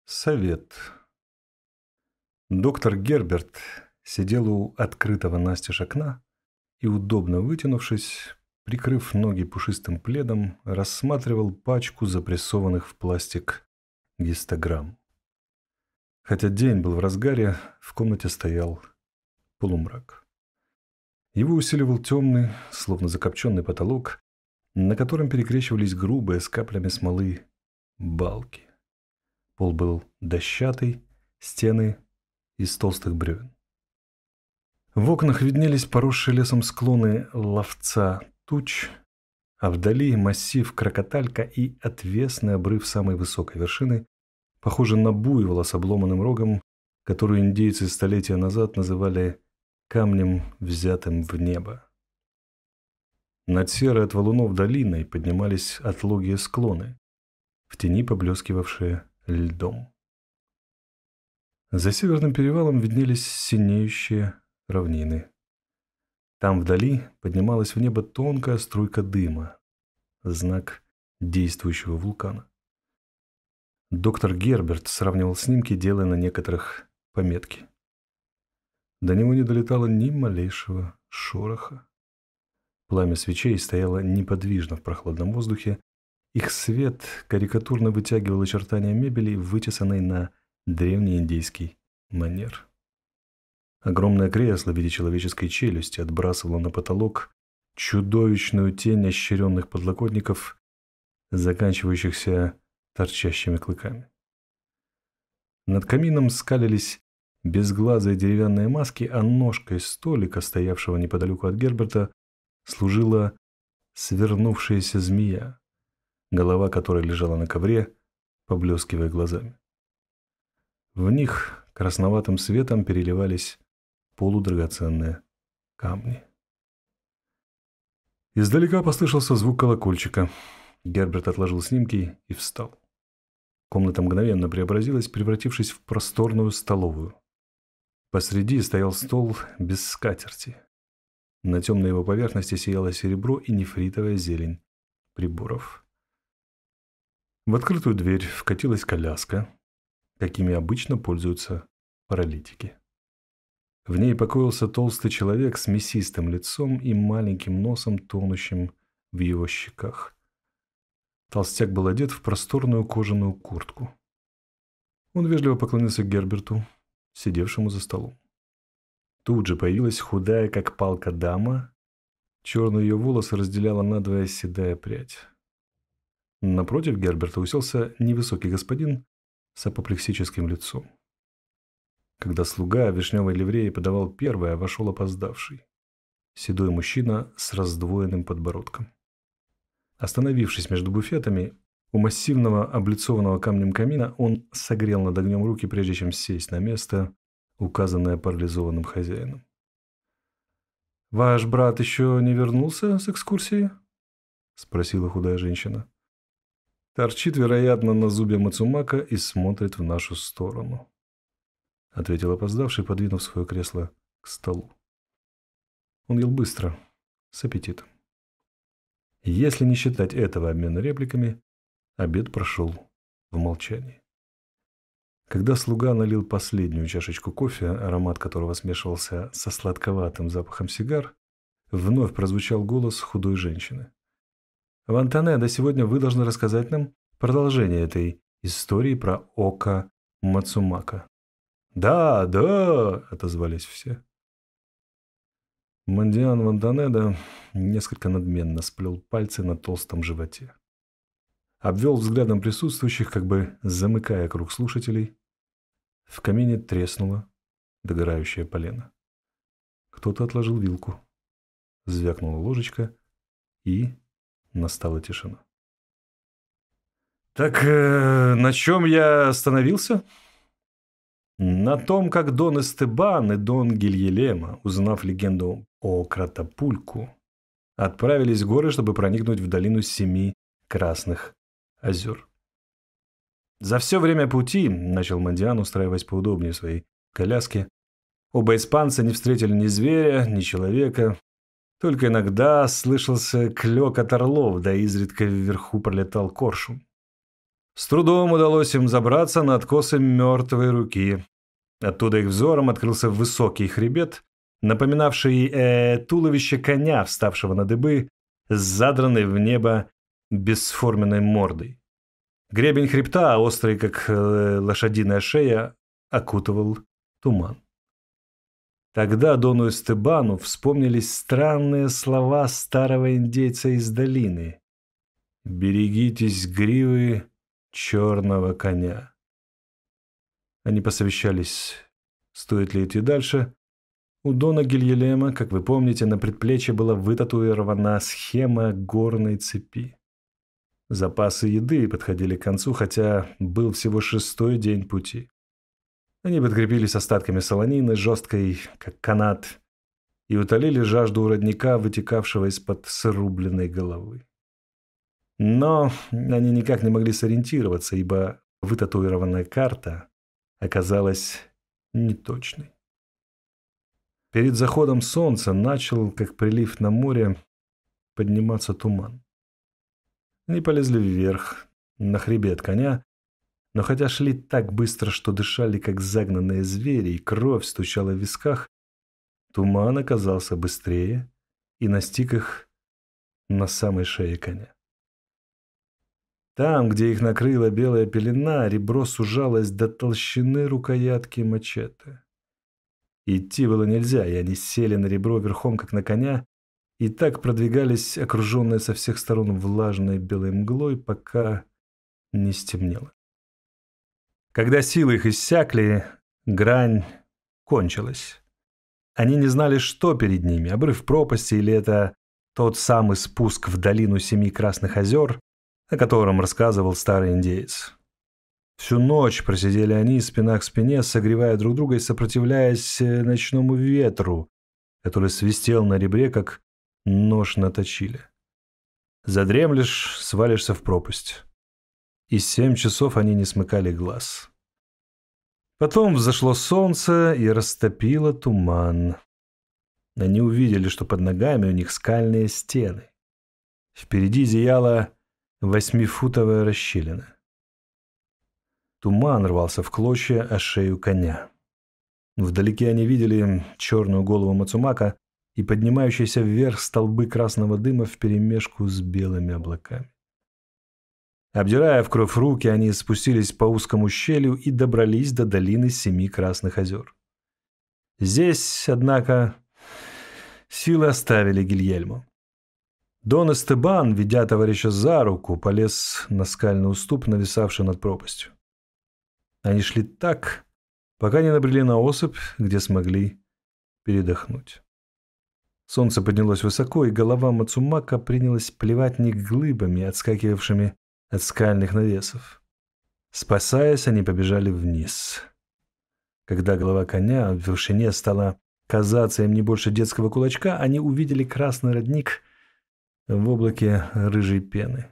Совет. Доктор Герберт сидел у открытого настежь окна и, удобно вытянувшись, прикрыв ноги пушистым пледом, рассматривал пачку запрессованных в пластик гистограмм. Хотя день был в разгаре, в комнате стоял полумрак. Его усиливал темный, словно закопченный потолок, на котором перекрещивались грубые с каплями смолы балки. Пол был дощатый, стены из толстых бревен. В окнах виднелись поросшие лесом склоны ловца туч, а вдали массив Крокоталька и отвесный обрыв самой высокой вершины, похожий на буйвола с обломанным рогом, которую индейцы столетия назад называли камнем, взятым в небо. Над серой от валунов долиной поднимались отлогие склоны, в тени поблескивавшие льдом. За северным перевалом виднелись синеющие равнины. Там вдали поднималась в небо тонкая струйка дыма, знак действующего вулкана. Доктор Герберт сравнивал снимки, делая на некоторых пометки. До него не долетало ни малейшего шороха. Пламя свечей стояло неподвижно в прохладном воздухе. Их свет карикатурно вытягивал очертания мебели, вытесанной на древний индейский манер. Огромное кресло в виде человеческой челюсти отбрасывало на потолок чудовищную тень ощеренных подлокотников, заканчивающихся торчащими клыками. Над камином скалились безглазые деревянные маски, а ножкой столика, стоявшего неподалеку от Герберта, служила свернувшаяся змея, голова которой лежала на ковре, поблескивая глазами. В них красноватым светом переливались полудрагоценные камни. Издалека послышался звук колокольчика. Герберт отложил снимки и встал. Комната мгновенно преобразилась, превратившись в просторную столовую. Посреди стоял стол без скатерти. На темной его поверхности сияло серебро и нефритовая зелень приборов. В открытую дверь вкатилась коляска, какими обычно пользуются паралитики. В ней покоился толстый человек с мясистым лицом и маленьким носом, тонущим в его щеках. Толстяк был одет в просторную кожаную куртку. Он вежливо поклонился Герберту, сидевшему за столом. Тут же появилась худая, как палка, дама. Черные ее волосы разделяла надвое седая прядь. Напротив Герберта уселся невысокий господин с апоплексическим лицом. Когда слуга в вишневой ливреи подавал первое, вошел опоздавший. Седой мужчина с раздвоенным подбородком. Остановившись между буфетами, у массивного облицованного камнем камина он согрел над огнем руки, прежде чем сесть на место, указанное парализованным хозяином. «Ваш брат еще не вернулся с экскурсии?» — спросила худая женщина. «Торчит, вероятно, на зубе Мацумака и смотрит в нашу сторону», — ответил опоздавший, подвинув свое кресло к столу. Он ел быстро, с аппетитом. Если не считать этого обмена репликами, обед прошел в молчании. Когда слуга налил последнюю чашечку кофе, аромат которого смешивался со сладковатым запахом сигар, вновь прозвучал голос худой женщины. «Вантанеда, сегодня вы должны рассказать нам продолжение этой истории про око Мацумака». «Да, да!» — отозвались все. Мандиан Вантанеда несколько надменно сплел пальцы на толстом животе. Обвел взглядом присутствующих, как бы замыкая круг слушателей. В камине треснуло догорающее полено. Кто-то отложил вилку. Звякнула ложечка, и настала тишина. «Так на чем я остановился?» На том, как Дон Эстебан и Дон Гильелема, узнав легенду о Кратапульку, отправились в горы, чтобы проникнуть в долину 7 Красных озер. За все время пути, начал Мандиан, устраиваясь поудобнее в своей коляске, оба испанца не встретили ни зверя, ни человека. Только иногда слышался клёкот орлов, да изредка вверху пролетал коршун. С трудом удалось им забраться на откосы мертвой руки. Оттуда их взором открылся высокий хребет, напоминавший туловище коня, вставшего на дыбы, с задранной в небо бесформенной мордой. Гребень хребта, острый, как лошадиная шея, окутывал туман. Тогда Дону Эстебану вспомнились странные слова старого индейца из долины: «Берегитесь гривы черного коня». Они посовещались, стоит ли идти дальше. У Дона Гильелема, как вы помните, на предплечье была вытатуирована схема горной цепи. Запасы еды подходили к концу, хотя был всего 6-й день пути. Они подкрепились остатками солонины, жесткой, как канат, и утолили жажду у родника, вытекавшего из-под срубленной головы. Но они никак не могли сориентироваться, ибо вытатуированная карта оказалась неточной. Перед заходом солнца начал, как прилив на море, подниматься туман. Они полезли вверх, на хребет коня, но хотя шли так быстро, что дышали, как загнанные звери, и кровь стучала в висках, туман оказался быстрее и настиг их на самой шее коня. Там, где их накрыла белая пелена, ребро сужалось до толщины рукоятки мачете. Идти было нельзя, и они сели на ребро верхом, как на коня, и так продвигались, окруженные со всех сторон влажной белой мглой, пока не стемнело. Когда силы их иссякли, грань кончилась. Они не знали, что перед ними: обрыв пропасти или это тот самый спуск в долину 7 Красных озер, о котором рассказывал старый индеец. Всю ночь просидели они спина к спине, согревая друг друга и сопротивляясь ночному ветру, который свистел на ребре, как нож на точиле. Задремлешь, свалишься в пропасть. И 7 часов они не смыкали глаз. Потом взошло солнце и растопило туман. Они увидели, что под ногами у них скальные стены. Впереди зияла 8-футовая расщелина. Туман рвался в клочья о шею коня. Вдалеке они видели черную голову Мацумака и поднимающиеся вверх столбы красного дыма вперемешку с белыми облаками. Обдирая в кровь руки, они спустились по узкому щелью и добрались до долины 7 Красных озер. Здесь, однако, силы оставили Гильельмо. Дон Эстебан, ведя товарища за руку, полез на скальный уступ, нависавший над пропастью. Они шли так, пока не набрели на осыпь, где смогли передохнуть. Солнце поднялось высоко, и голова Мацумака принялась плевать не глыбами, отскакивавшими от скальных навесов. Спасаясь, они побежали вниз. Когда голова коня в вершине стала казаться им не больше детского кулачка, они увидели красный родник в облаке рыжей пены.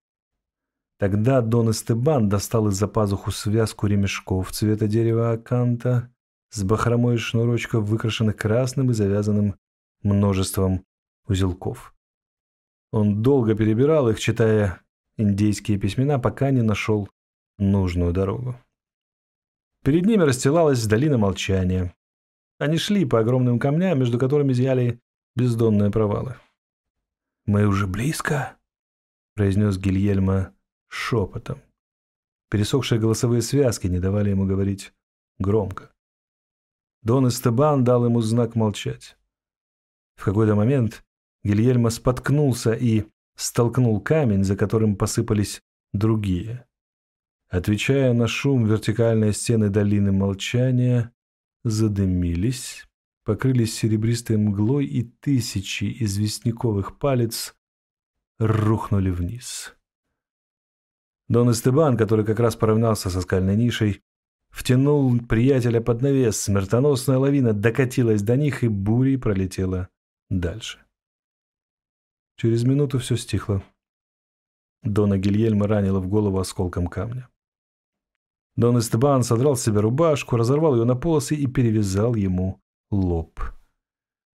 Тогда Дон Эстебан достал из-за пазуху связку ремешков цвета дерева аканта с бахромой шнурочков, выкрашенных красным и завязанным множеством узелков. Он долго перебирал их, читая индейские письмена, пока не нашел нужную дорогу. Перед ними расстилалась долина молчания. Они шли по огромным камням, между которыми зияли бездонные провалы. «Мы уже близко», — произнес Гильельмо шепотом. Пересохшие голосовые связки не давали ему говорить громко. Дон Эстебан дал ему знак молчать. В какой-то момент Гильельмо споткнулся и столкнул камень, за которым посыпались другие. Отвечая на шум, вертикальные стены долины молчания задымились, покрылись серебристой мглой, и тысячи известняковых палец рухнули вниз. Дон Эстебан, который как раз поравнялся со скальной нишей, втянул приятеля под навес. Смертоносная лавина докатилась до них и бурей пролетела дальше. Через минуту все стихло. Дона Гильельмо ранило в голову осколком камня. Дон Эстебан содрал с себя рубашку, разорвал ее на полосы и перевязал ему лоб.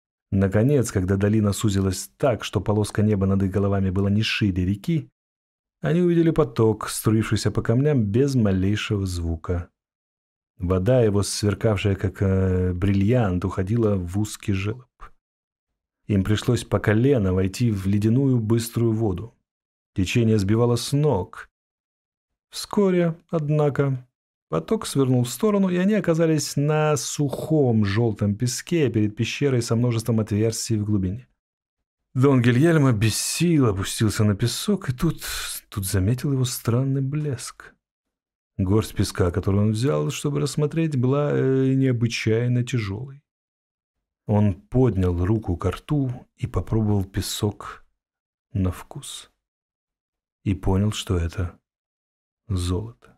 Наконец, когда долина сузилась так, что полоска неба над их головами была не шире реки, Они увидели поток, струившийся по камням без малейшего звука. Вода его, сверкавшая как бриллиант, уходила в узкий желоб. Им пришлось по колено войти в ледяную быструю воду. Течение сбивало с ног. Вскоре, однако, поток свернул в сторону, и они оказались на сухом желтом песке перед пещерой со множеством отверстий в глубине. Дон Гильермо без сил опустился на песок, и тут заметил его странный блеск. Горсть песка, которую он взял, чтобы рассмотреть, была необычайно тяжелой. Он поднял руку ко рту и попробовал песок на вкус. И понял, что это золото.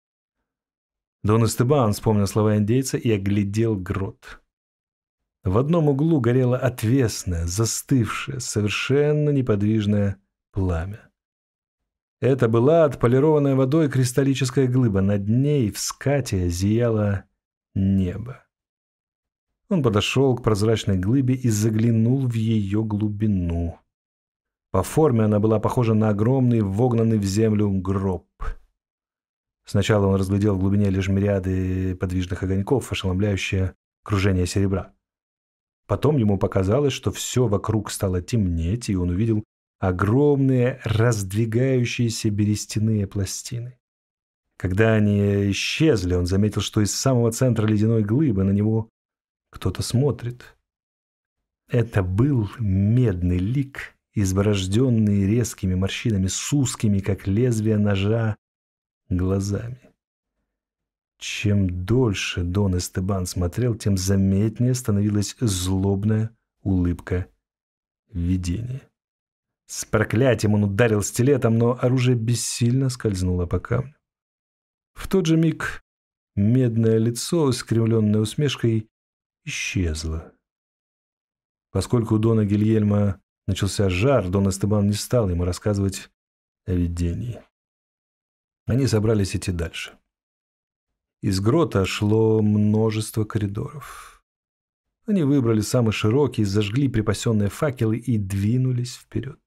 Дон Эстебан вспомнил слова индейца и оглядел грот. В одном углу горело отвесное, застывшее, совершенно неподвижное пламя. Это была отполированная водой кристаллическая глыба. Над ней в скате зияло небо. Он подошел к прозрачной глыбе и заглянул в ее глубину. По форме она была похожа на огромный, вогнанный в землю гроб. Сначала он разглядел в глубине лишь мириады подвижных огоньков, ошеломляющее кружение серебра. Потом ему показалось, что все вокруг стало темнеть, и он увидел огромные раздвигающиеся берестяные пластины. Когда они исчезли, он заметил, что из самого центра ледяной глыбы на него кто-то смотрит. Это был медный лик, изборожденный резкими морщинами, с узкими, как лезвие ножа, глазами. Чем дольше Дон Эстебан смотрел, тем заметнее становилась злобная улыбка видения. С проклятием он ударил стилетом, но оружие бессильно скользнуло по камню. В тот же миг медное лицо, искривленное усмешкой, исчезло. Поскольку у Дона Гильермо начался жар, Дон Эстебан не стал ему рассказывать о видении. Они собрались идти дальше. Из грота шло множество коридоров. Они выбрали самый широкий, зажгли припасенные факелы и двинулись вперед.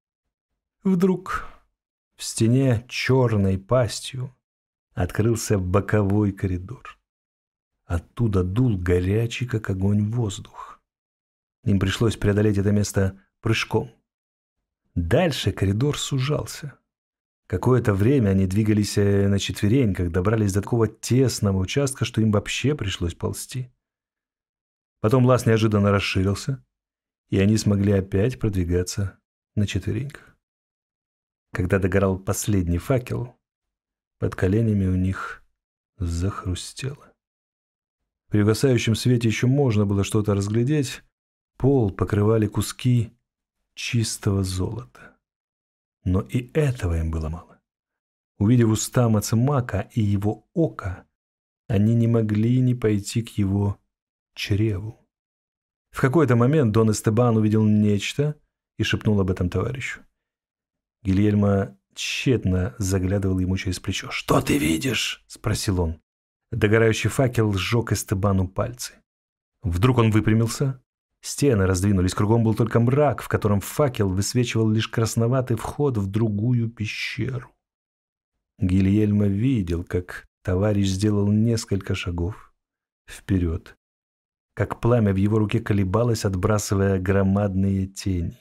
Вдруг в стене черной пастью открылся боковой коридор. Оттуда дул горячий, как огонь, воздух. Им пришлось преодолеть это место прыжком. Дальше коридор сужался. Какое-то время они двигались на четвереньках, добрались до такого тесного участка, что им вообще пришлось ползти. Потом лаз неожиданно расширился, и они смогли опять продвигаться на четвереньках. Когда догорал последний факел, под коленями у них захрустело. При угасающем свете еще можно было что-то разглядеть. Пол покрывали куски чистого золота. Но и этого им было мало. Увидев уста Мацемака и его око, они не могли не пойти к его чреву. В какой-то момент Дон Эстебан увидел нечто и шепнул об этом товарищу. Гильермо тщетно заглядывал ему через плечо. «Что ты видишь?» – спросил он. Догорающий факел сжег Эстебану пальцы. Вдруг он выпрямился. Стены раздвинулись, кругом был только мрак, в котором факел высвечивал лишь красноватый вход в другую пещеру. Гильермо видел, как товарищ сделал несколько шагов вперед, как пламя в его руке колебалось, отбрасывая громадные тени.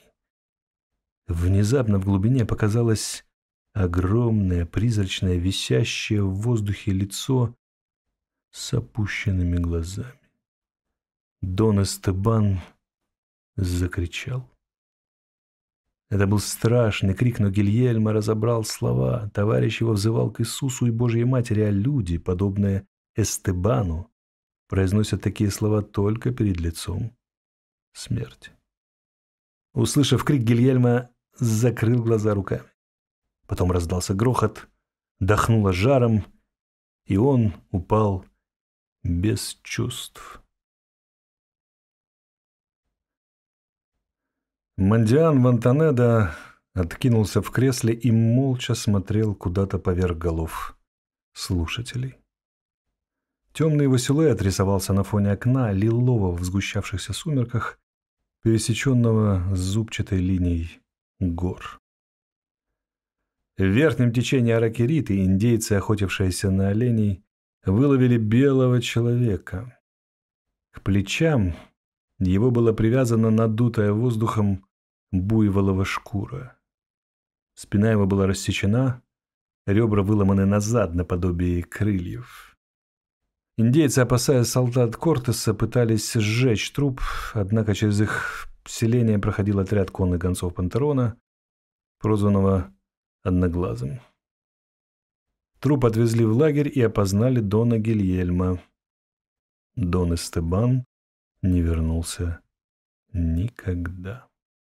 Внезапно в глубине показалось огромное, призрачное, висящее в воздухе лицо с опущенными глазами. Дон Эстебан закричал. Это был страшный крик, но Гильермо разобрал слова. Товарищ его взывал к Иисусу и Божьей Матери, а люди, подобные Эстебану, произносят такие слова только перед лицом смерти. Услышав крик, Гильермо закрыл глаза руками. Потом раздался грохот, дохнуло жаром, и он упал без чувств. Мандиан Монтанедо откинулся в кресле и молча смотрел куда-то поверх голов слушателей. Темный его силуэт рисовался на фоне окна, лилового в сгущавшихся сумерках, пересеченного зубчатой линией гор. В верхнем течении Аракериты индейцы, охотившиеся на оленей, выловили белого человека. К плечам его была привязана надутая воздухом буйволова шкура. Спина его была рассечена, ребра выломаны назад наподобие крыльев. Индейцы, опасаясь солдат Кортеса, пытались сжечь труп, однако через их селение проходил отряд конных гонцов Пантерона, прозванного Одноглазым. Труп отвезли в лагерь и опознали Дона Гильельма. Дон Эстебан не вернулся никогда.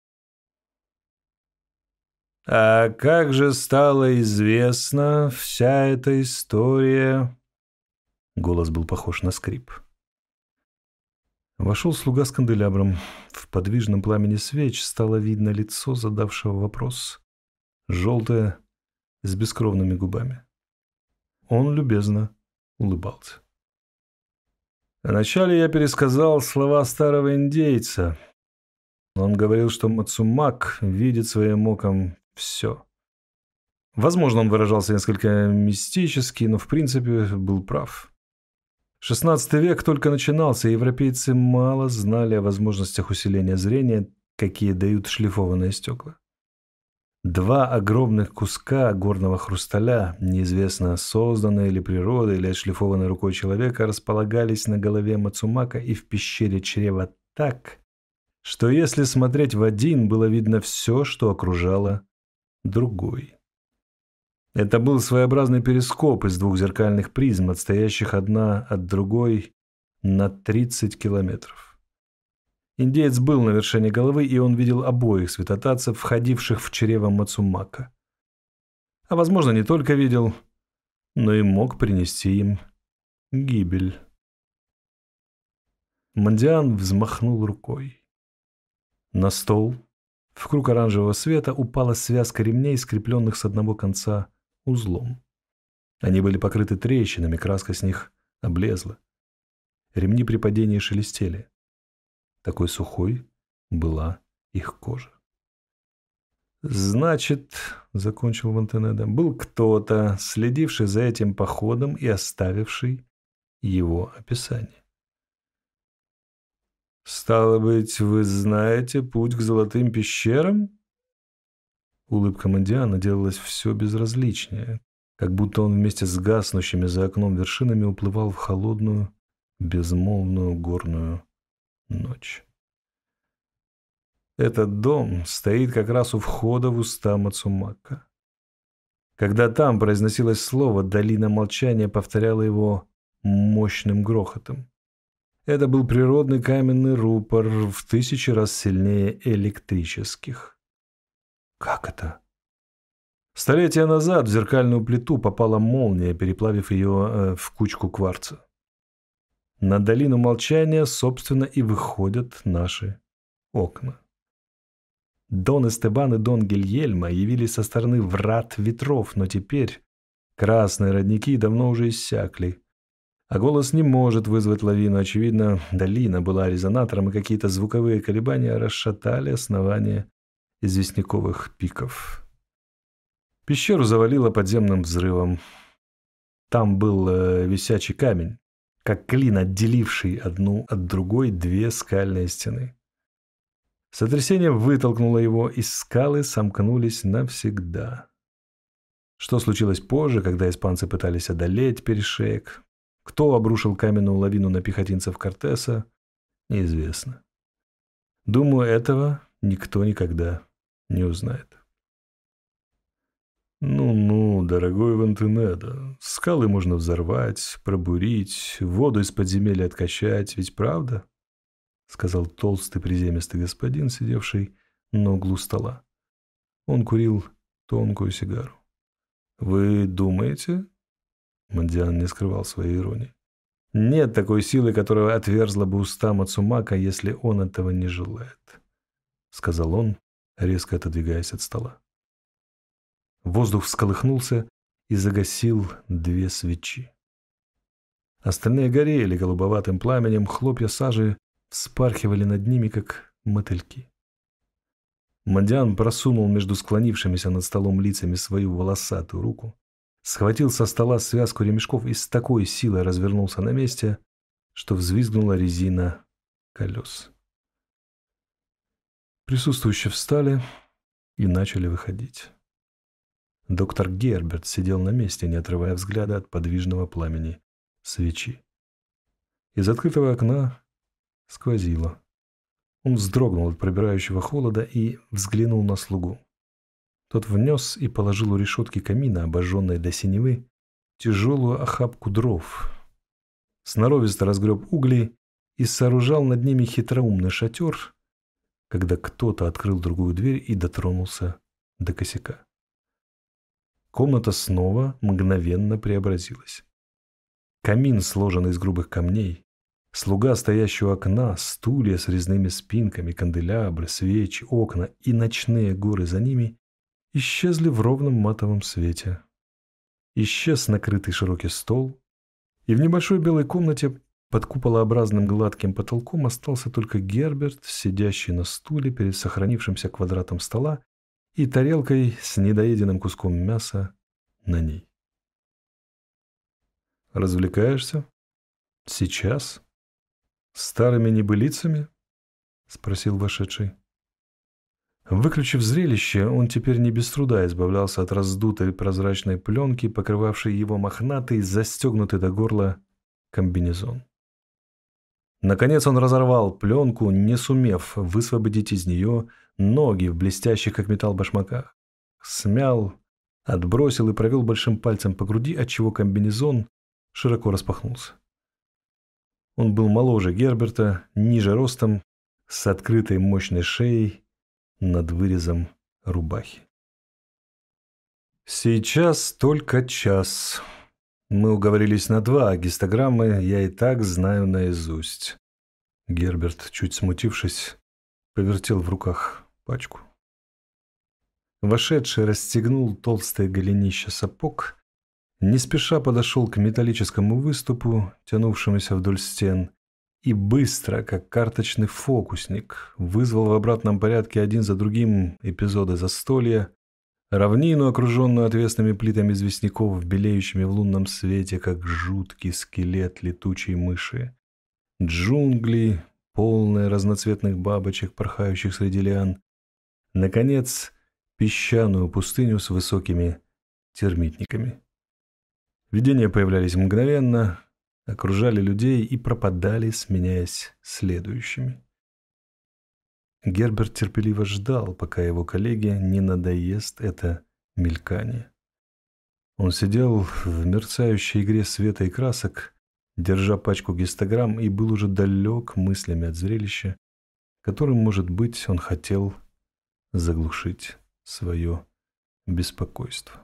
А как же стала известна вся эта история? Голос был похож на скрип. Вошел слуга с канделябром. В подвижном пламени свеч стало видно лицо задавшего вопрос. Желтое, с бескровными губами. Он любезно улыбался. Вначале я пересказал слова старого индейца. Он говорил, что Мацумак видит своим оком все. Возможно, он выражался несколько мистически, но в принципе был прав. XVI век только начинался, и европейцы мало знали о возможностях усиления зрения, какие дают шлифованные стекла. 2 огромных куска горного хрусталя, неизвестно, созданные ли природой или отшлифованной рукой человека, располагались на голове Мацумака и в пещере чрева так, что если смотреть в один, было видно все, что окружало другой. Это был своеобразный перископ из 2 зеркальных призм, отстоящих одна от другой на 30 километров. Индеец был на вершине головы, и он видел обоих святотатцев, входивших в чрево Мацумака. А, возможно, не только видел, но и мог принести им гибель. Мандиан взмахнул рукой. На стол, в круг оранжевого света, упала связка ремней, скрепленных с одного конца узлом. Они были покрыты трещинами, краска с них облезла. Ремни при падении шелестели. Такой сухой была их кожа. «Значит, — закончил Монтенедо, — был кто-то, следивший за этим походом и оставивший его описание. Стало быть, вы знаете путь к золотым пещерам?» Улыбка Мандиана делалась все безразличнее, как будто он вместе с гаснущими за окном вершинами уплывал в холодную, безмолвную горную ночь. Этот дом стоит как раз у входа в уста Мацумака. Когда там произносилось слово, долина молчания повторяла его мощным грохотом. Это был природный каменный рупор, в 1000 раз сильнее электрических. Как это? Столетия назад в зеркальную плиту попала молния, переплавив ее в кучку кварца. На долину молчания, собственно, и выходят наши окна. Дон Эстебан и Дон Гильельма явились со стороны врат ветров, но теперь красные родники давно уже иссякли. А голос не может вызвать лавину. Очевидно, долина была резонатором, и какие-то звуковые колебания расшатали основание известняковых пиков. Пещеру завалило подземным взрывом. Там был висячий камень, как клин, отделивший одну от другой 2 скальные стены. Сотрясение вытолкнуло его, и скалы сомкнулись навсегда. Что случилось позже, когда испанцы пытались одолеть перешеек, кто обрушил каменную лавину на пехотинцев Кортеса, неизвестно. Думаю, этого никто никогда не узнает. «Ну-ну, дорогой Монтенедо, скалы можно взорвать, пробурить, воду из подземелья откачать, ведь правда?» — сказал толстый приземистый господин, сидевший на углу стола. Он курил тонкую сигару. «Вы думаете?» Мандиан не скрывал своей иронии. «Нет такой силы, которая отверзла бы уста Мацумака, если он этого не желает», — сказал он, резко отодвигаясь от стола. Воздух всколыхнулся и загасил 2 свечи. Остальные горели голубоватым пламенем, хлопья сажи вспархивали над ними, как мотыльки. Мандиан просунул между склонившимися над столом лицами свою волосатую руку, схватил со стола связку ремешков и с такой силой развернулся на месте, что взвизгнула резина колес. Присутствующие встали и начали выходить. Доктор Герберт сидел на месте, не отрывая взгляда от подвижного пламени свечи. Из открытого окна сквозило. Он вздрогнул от пробирающего холода и взглянул на слугу. Тот внес и положил у решетки камина, обожженной до синевы, тяжелую охапку дров. Сноровисто разгреб угли и сооружал над ними хитроумный шатер, когда кто-то открыл другую дверь и дотронулся до косяка. Комната снова мгновенно преобразилась. Камин, сложенный из грубых камней, слуга, стоящий у окна, стулья с резными спинками, канделябры, свечи, окна и ночные горы за ними исчезли в ровном матовом свете. Исчез накрытый широкий стол, и в небольшой белой комнате под куполообразным гладким потолком остался только Герберт, сидящий на стуле перед сохранившимся квадратом стола и тарелкой с недоеденным куском мяса на ней. «Развлекаешься? Сейчас? Старыми небылицами?» — спросил вошедший. Выключив зрелище, он теперь не без труда избавлялся от раздутой прозрачной пленки, покрывавшей его мохнатый, застегнутый до горла комбинезон. Наконец он разорвал пленку, не сумев высвободить из нее ноги в блестящих, как металл, башмаках. Смял, отбросил и провел большим пальцем по груди, отчего комбинезон широко распахнулся. Он был моложе Герберта, ниже ростом, с открытой мощной шеей над вырезом рубахи. «Сейчас только час. Мы уговорились на 2, а гистограммы я и так знаю наизусть». Герберт, чуть смутившись, повертел в руках пачку. Вошедший расстегнул толстое голенище сапог, не спеша подошел к металлическому выступу, тянувшемуся вдоль стен, и быстро, как карточный фокусник, вызвал в обратном порядке один за другим эпизоды застолья, равнину, окруженную отвесными плитами известняков, белеющими в лунном свете, как жуткий скелет летучей мыши, джунгли, полные разноцветных бабочек, порхающих среди лиан, наконец, песчаную пустыню с высокими термитниками. Видения появлялись мгновенно, окружали людей и пропадали, сменяясь следующими. Герберт терпеливо ждал, пока его коллеге не надоест это мелькание. Он сидел в мерцающей игре света и красок, держа пачку гистограмм, и был уже далек мыслями от зрелища, которым, может быть, он хотел заглушить свое беспокойство.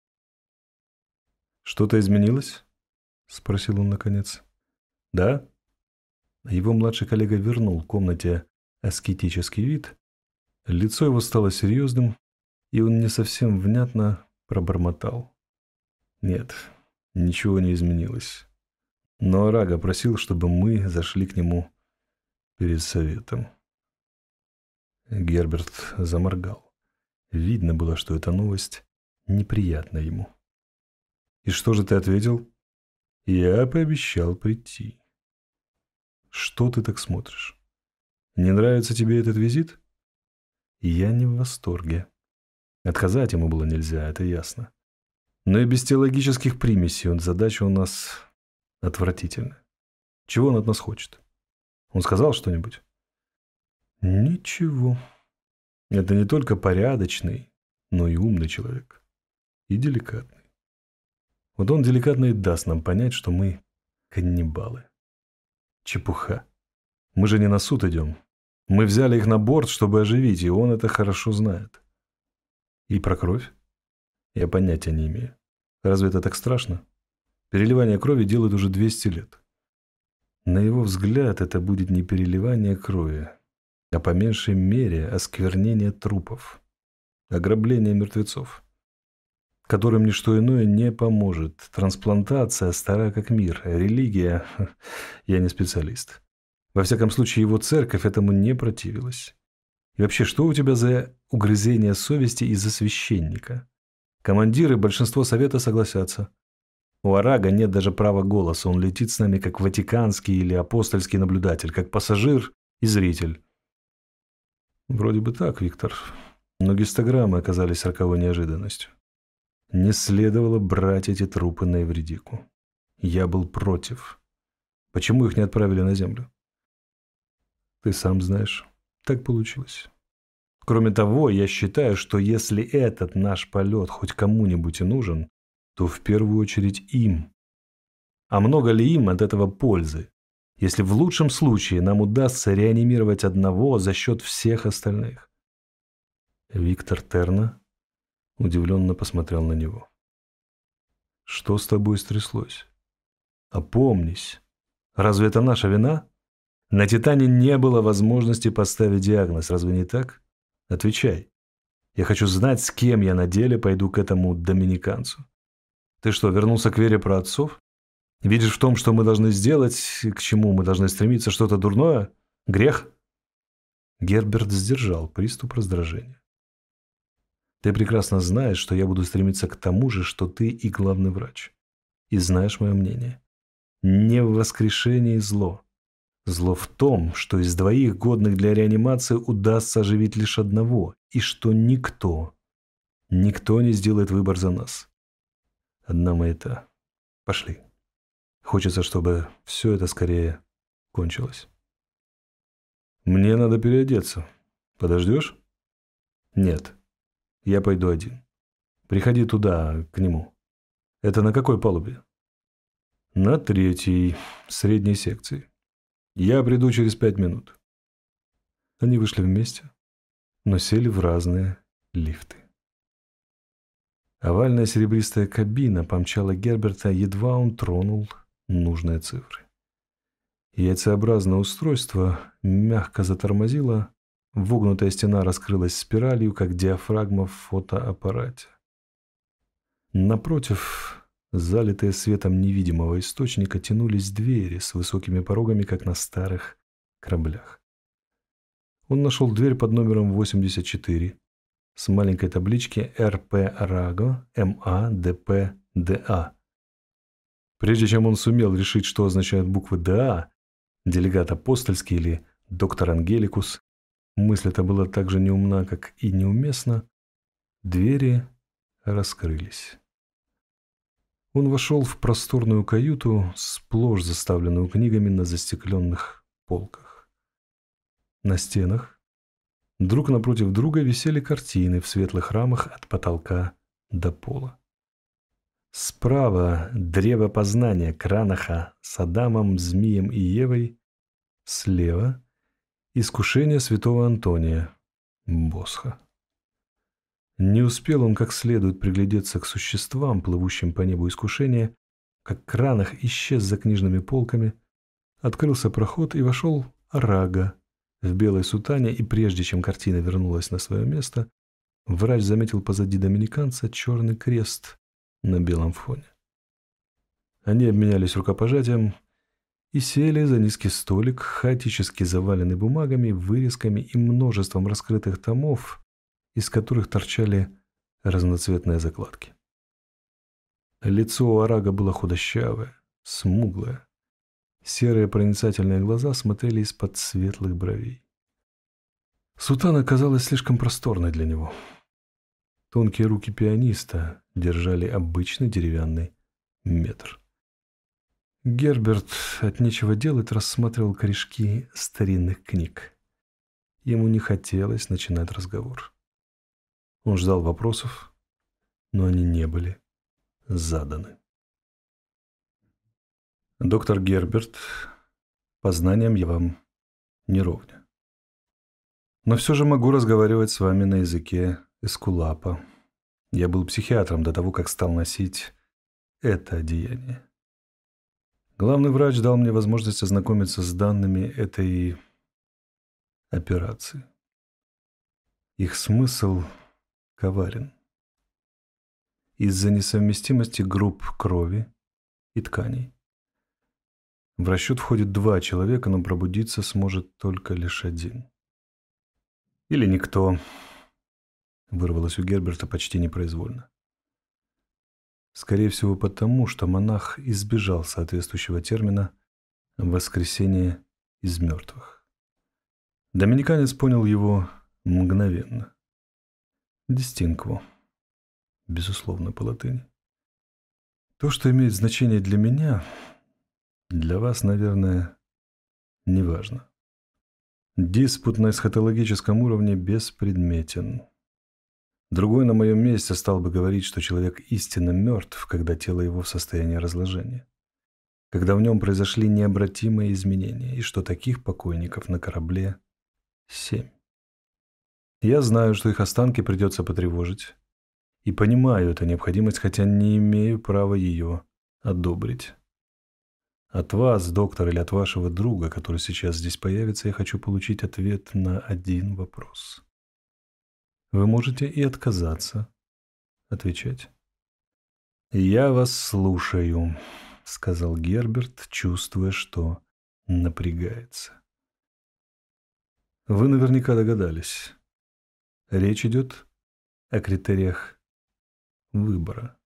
«Что-то изменилось?» — спросил он наконец. «Да?» Его младший коллега вернул комнате аскетический вид. Лицо его стало серьезным, и он не совсем внятно пробормотал. «Нет, ничего не изменилось. Но Арага просил, чтобы мы зашли к нему перед советом». Герберт заморгал. Видно было, что эта новость неприятна ему. «И что же ты ответил?» «Я пообещал прийти». «Что ты так смотришь? Не нравится тебе этот визит?» «Я не в восторге». Отказать ему было нельзя, это ясно. Но и без теологических примесей задача у нас отвратительная. Чего он от нас хочет? Он сказал что-нибудь? Ничего. Это не только порядочный, но и умный человек. И деликатный. Вот он деликатно и даст нам понять, что мы каннибалы. Чепуха. Мы же не на суд идем. Мы взяли их на борт, чтобы оживить, и он это хорошо знает. И про кровь? Я понятия не имею. Разве это так страшно? Переливание крови делают уже 200 лет. На его взгляд, это будет не переливание крови, а по меньшей мере осквернение трупов, ограбление мертвецов, которым ничто иное не поможет. Трансплантация стара как мир, религия, я не специалист. Во всяком случае, его церковь этому не противилась. И вообще, что у тебя за угрызение совести из-за священника? Командиры, большинство совета согласятся. У Арага нет даже права голоса, он летит с нами как ватиканский или апостольский наблюдатель, как пассажир и зритель. Вроде бы так, Виктор, но гистограммы оказались роковой неожиданностью. Не следовало брать эти трупы на Эвридику. Я был против. Почему их не отправили на Землю? Ты сам знаешь, так получилось. Кроме того, я считаю, что если этот наш полет хоть кому-нибудь и нужен, то в первую очередь им. А много ли им от этого пользы, если в лучшем случае нам удастся реанимировать одного за счет всех остальных? Виктор Терна удивленно посмотрел на него. Что с тобой стряслось? Опомнись. Разве это наша вина? На Титане не было возможности поставить диагноз, разве не так? Отвечай. Я хочу знать, с кем я на деле пойду к этому доминиканцу. Ты что, вернулся к вере праотцов? Видишь в том, что мы должны сделать, к чему мы должны стремиться, что-то дурное? Грех? Герберт сдержал приступ раздражения. Ты прекрасно знаешь, что я буду стремиться к тому же, что ты и главный врач. И знаешь мое мнение. Не в воскрешении зло. Зло в том, что из двоих годных для реанимации удастся оживить лишь одного, и что никто не сделает выбор за нас. Одна маята. Пошли. Хочется, чтобы все это скорее кончилось. Мне надо переодеться. Подождешь? Нет. Я пойду один. Приходи туда, к нему. Это на какой палубе? На 3-й, средней секции. Я приду через 5 минут. Они вышли вместе, но сели в разные лифты. Овальная серебристая кабина помчала Герберта, едва он тронул нужные цифры. Яйцеобразное устройство мягко затормозило, вогнутая стена раскрылась спиралью, как диафрагма в фотоаппарате. Напротив, залитые светом невидимого источника, тянулись двери с высокими порогами, как на старых кораблях. Он нашел дверь под номером 84 с маленькой таблички «РП Араго, МА, ДП, ДА». Прежде чем он сумел решить, что означают буквы «ДА», делегат апостольский или доктор Ангеликус, мысль эта была так же неумна, как и неуместна, двери раскрылись. Он вошел в просторную каюту, сплошь заставленную книгами на застекленных полках. На стенах друг напротив друга висели картины в светлых рамах от потолка до пола. Справа древо познания Кранаха с Адамом, Змием и Евой. Слева искушение святого Антония, Босха. Не успел он как следует приглядеться к существам, плывущим по небу искушения, как Кранах исчез за книжными полками, открылся проход и вошел Арага в белой сутане, и прежде чем картина вернулась на свое место, врач заметил позади доминиканца черный крест на белом фоне. Они обменялись рукопожатием и сели за низкий столик, хаотически заваленный бумагами, вырезками и множеством раскрытых томов, из которых торчали разноцветные закладки. Лицо у Арага было худощавое, смуглое. Серые проницательные глаза смотрели из-под светлых бровей. Сутана казалась слишком просторной для него. Тонкие руки пианиста держали обычный деревянный метр. Герберт от нечего делать рассматривал корешки старинных книг. Ему не хотелось начинать разговор. Он ждал вопросов, но они не были заданы. Доктор Герберт, по знаниям я вам не ровня. Но все же могу разговаривать с вами на языке эскулапа. Я был психиатром до того, как стал носить это одеяние. Главный врач дал мне возможность ознакомиться с данными этой операции. Их смысл коварен. Из-за несовместимости групп крови и тканей. В расчет входит 2 человека, но пробудиться сможет только лишь один. Или никто, вырвалось у Герберта почти непроизвольно. Скорее всего потому, что монах избежал соответствующего термина «воскресение из мертвых». Доминиканец понял его мгновенно. Дистинкво, безусловно, по латыни. То, что имеет значение для меня, для вас, наверное, неважно. Диспут на эсхатологическом уровне беспредметен. Другой на моем месте стал бы говорить, что человек истинно мертв, когда тело его в состоянии разложения, когда в нем произошли необратимые изменения, и что таких покойников на корабле 7. Я знаю, что их останки придется потревожить, и понимаю эту необходимость, хотя не имею права ее одобрить. От вас, доктор, или от вашего друга, который сейчас здесь появится, я хочу получить ответ на один вопрос. Вы можете и отказаться отвечать. «Я вас слушаю», — сказал Герберт, чувствуя, что напрягается. Вы наверняка догадались. Речь идет о критериях выбора.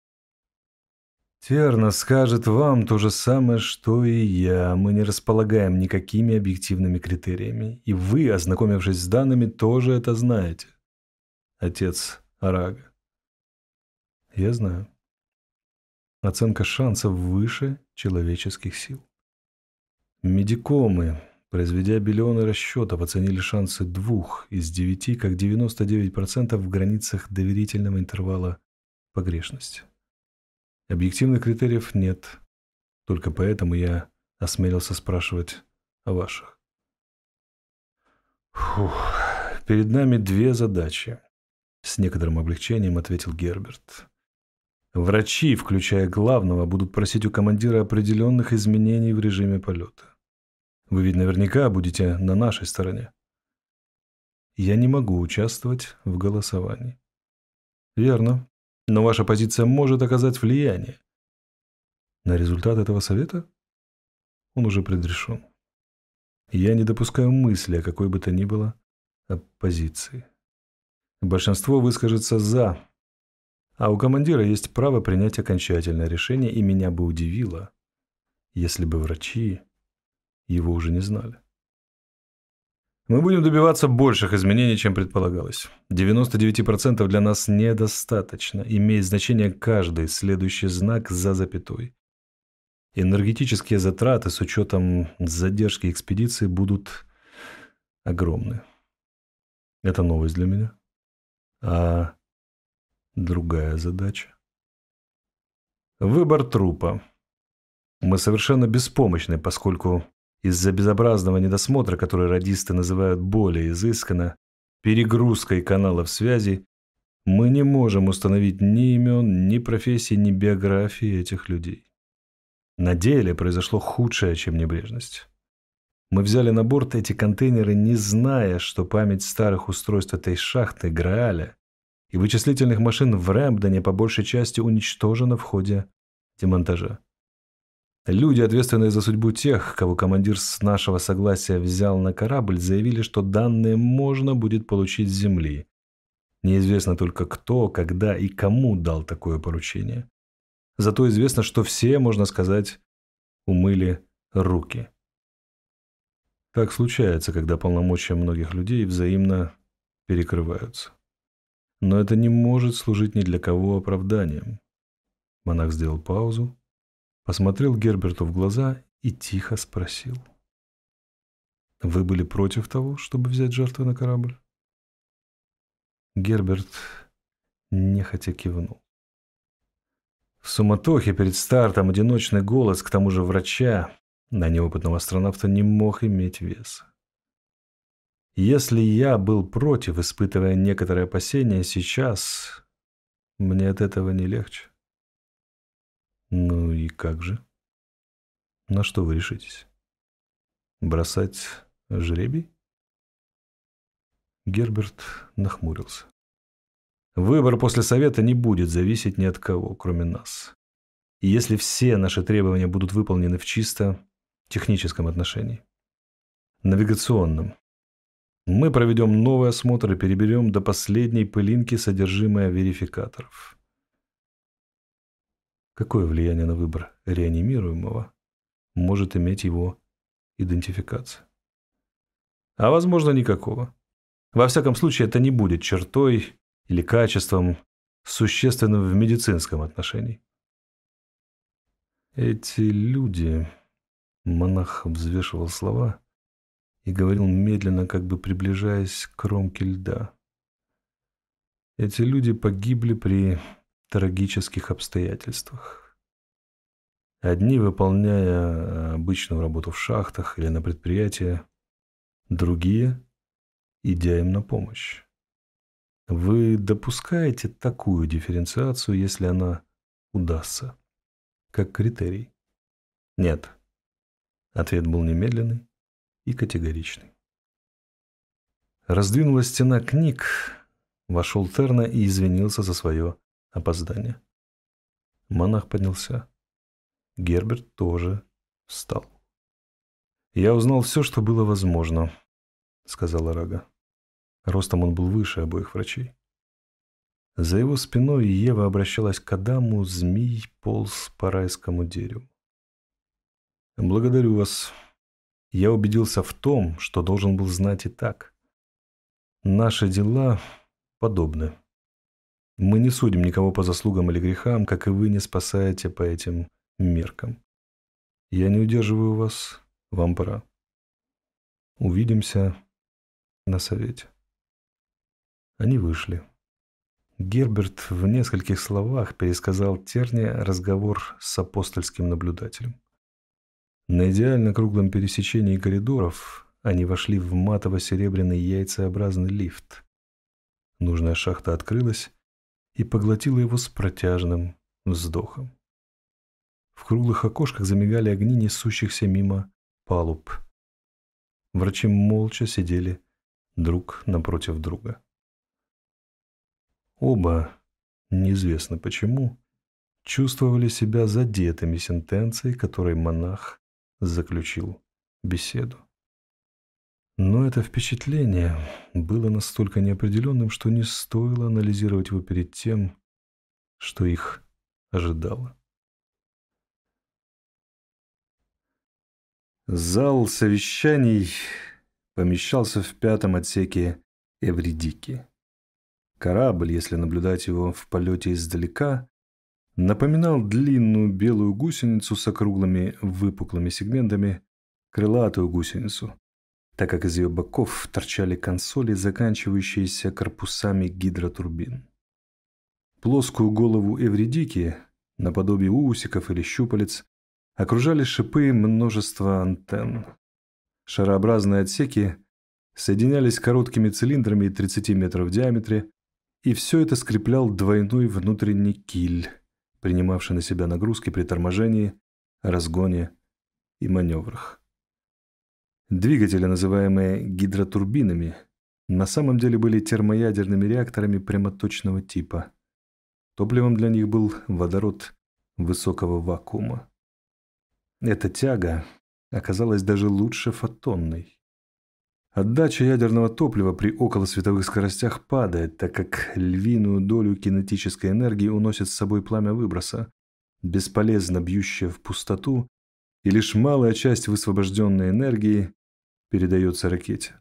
Терна скажет вам то же самое, что и я. Мы не располагаем никакими объективными критериями. И вы, ознакомившись с данными, тоже это знаете. Отец Арага. Я знаю. Оценка шансов выше человеческих сил. Медикомы, произведя миллионы расчетов, оценили шансы 2 из 9, как 99% в границах доверительного интервала погрешности. Объективных критериев нет, только поэтому я осмелился спрашивать о ваших. Перед нами 2 задачи. С некоторым облегчением ответил Герберт. Врачи, включая главного, будут просить у командира определенных изменений в режиме полета. Вы ведь наверняка будете на нашей стороне. Я не могу участвовать в голосовании. Верно, но ваша позиция может оказать влияние. На результат этого совета? Он уже предрешен. Я не допускаю мысли о какой бы то ни было оппозиции. Большинство выскажется «за», а у командира есть право принять окончательное решение, и меня бы удивило, если бы врачи его уже не знали. Мы будем добиваться больших изменений, чем предполагалось. 99% для нас недостаточно. Имеет значение каждый следующий знак за запятой. Энергетические затраты с учетом задержки экспедиции будут огромны. Это новость для меня. А другая задача. Выбор трупа. Мы совершенно беспомощны, поскольку из-за безобразного недосмотра, который радисты называют более изысканно, перегрузкой каналов связи, мы не можем установить ни имен, ни профессий, ни биографии этих людей. На деле произошло худшее, чем небрежность. Мы взяли на борт эти контейнеры, не зная, что память старых устройств этой шахты, Грааля и вычислительных машин в Рэмпдоне по большей части уничтожена в ходе демонтажа. Люди, ответственные за судьбу тех, кого командир с нашего согласия взял на корабль, заявили, что данные можно будет получить с Земли. Неизвестно только кто, когда и кому дал такое поручение. Зато известно, что все, можно сказать, умыли руки. Так случается, когда полномочия многих людей взаимно перекрываются. Но это не может служить ни для кого оправданием. Монах сделал паузу, посмотрел Герберту в глаза и тихо спросил. «Вы были против того, чтобы взять жертву на корабль?» Герберт нехотя кивнул. В суматохе перед стартом одиночный голос, к тому же врача, на неопытного астронавта, не мог иметь веса. Если я был против, испытывая некоторые опасения, сейчас мне от этого не легче. Ну и как же? На что вы решитесь? Бросать жребий? Герберт нахмурился. Выбор после совета не будет зависеть ни от кого, кроме нас. И если все наши требования будут выполнены в чисто техническом отношении. Навигационном. Мы проведем новый осмотр и переберем до последней пылинки содержимое верификаторов. Какое влияние на выбор реанимируемого может иметь его идентификация? А возможно, никакого. Во всяком случае, это не будет чертой или качеством, существенным в медицинском отношении. Эти люди... Монах взвешивал слова и говорил медленно, как бы приближаясь к кромке льда. Эти люди погибли при трагических обстоятельствах. Одни, выполняя обычную работу в шахтах или на предприятии, другие, идя им на помощь. Вы допускаете такую дифференциацию, если она удастся, как критерий? Нет. Ответ был немедленный и категоричный. Раздвинулась стена книг, вошел Терна и извинился за свое опоздание. Монах поднялся. Герберт тоже встал. «Я узнал все, что было возможно», — сказала Рага. Ростом он был выше обоих врачей. За его спиной Ева обращалась к Адаму, змей полз по райскому дереву. «Благодарю вас. Я убедился в том, что должен был знать и так. Наши дела подобны. Мы не судим никого по заслугам или грехам, как и вы не спасаете по этим меркам. Я не удерживаю вас, вам пора. Увидимся на совете». Они вышли. Герберт в нескольких словах пересказал Терне разговор с апостольским наблюдателем. На идеально круглом пересечении коридоров они вошли в матово-серебряный яйцеобразный лифт. Нужная шахта открылась и поглотила его с протяжным вздохом. В круглых окошках замигали огни несущихся мимо палуб. Врачи молча сидели друг напротив друга. Оба, неизвестно почему, чувствовали себя задетыми сентенцией, которой монах заключил беседу. Но это впечатление было настолько неопределенным, что не стоило анализировать его перед тем, что их ожидало. Зал совещаний помещался в 5-м отсеке Эвридики. Корабль, если наблюдать его в полете издалека, напоминал длинную белую гусеницу с округлыми выпуклыми сегментами, крылатую гусеницу, так как из ее боков торчали консоли, заканчивающиеся корпусами гидротурбин. Плоскую голову Эвридики, наподобие усиков или щупалец, окружали шипы множества антенн. Шарообразные отсеки соединялись короткими цилиндрами 30 метров в диаметре, и все это скреплял двойной внутренний киль, принимавший на себя нагрузки при торможении, разгоне и маневрах. Двигатели, называемые гидротурбинами, на самом деле были термоядерными реакторами прямоточного типа. Топливом для них был водород высокого вакуума. Эта тяга оказалась даже лучше фотонной. Отдача ядерного топлива при околосветовых скоростях падает, так как львиную долю кинетической энергии уносит с собой пламя выброса, бесполезно бьющее в пустоту, и лишь малая часть высвобожденной энергии передается ракете.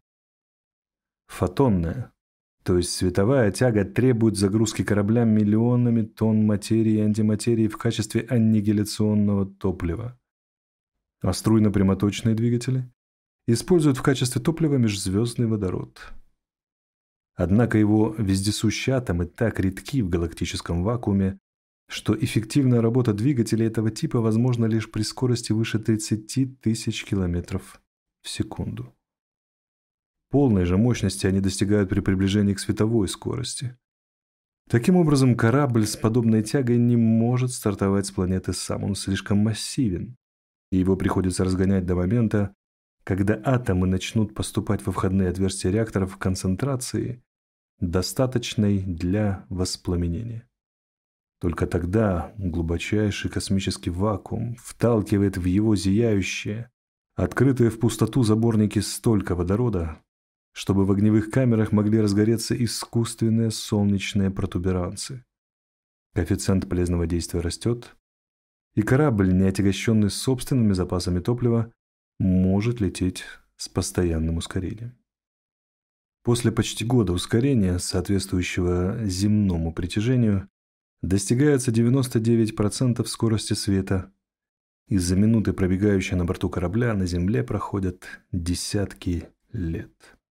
Фотонная, то есть световая тяга, требует загрузки корабля миллионами тонн материи и антиматерии в качестве аннигиляционного топлива. А струйно-прямоточные двигатели используют в качестве топлива межзвездный водород. Однако его вездесущие атомы так редки в галактическом вакууме, что эффективная работа двигателей этого типа возможна лишь при скорости выше 30 тысяч километров в секунду. Полной же мощности они достигают при приближении к световой скорости. Таким образом, корабль с подобной тягой не может стартовать с планеты сам, он слишком массивен, и его приходится разгонять до момента, когда атомы начнут поступать во входные отверстия реакторов в концентрации, достаточной для воспламенения. Только тогда глубочайший космический вакуум вталкивает в его зияющие, открытые в пустоту заборники столько водорода, чтобы в огневых камерах могли разгореться искусственные солнечные протуберанцы. Коэффициент полезного действия растет, и корабль, не отягощенный собственными запасами топлива, может лететь с постоянным ускорением. После почти года ускорения, соответствующего земному притяжению, достигается 99% скорости света. Из-за минуты, пробегающей на борту корабля, на Земле проходят десятки лет.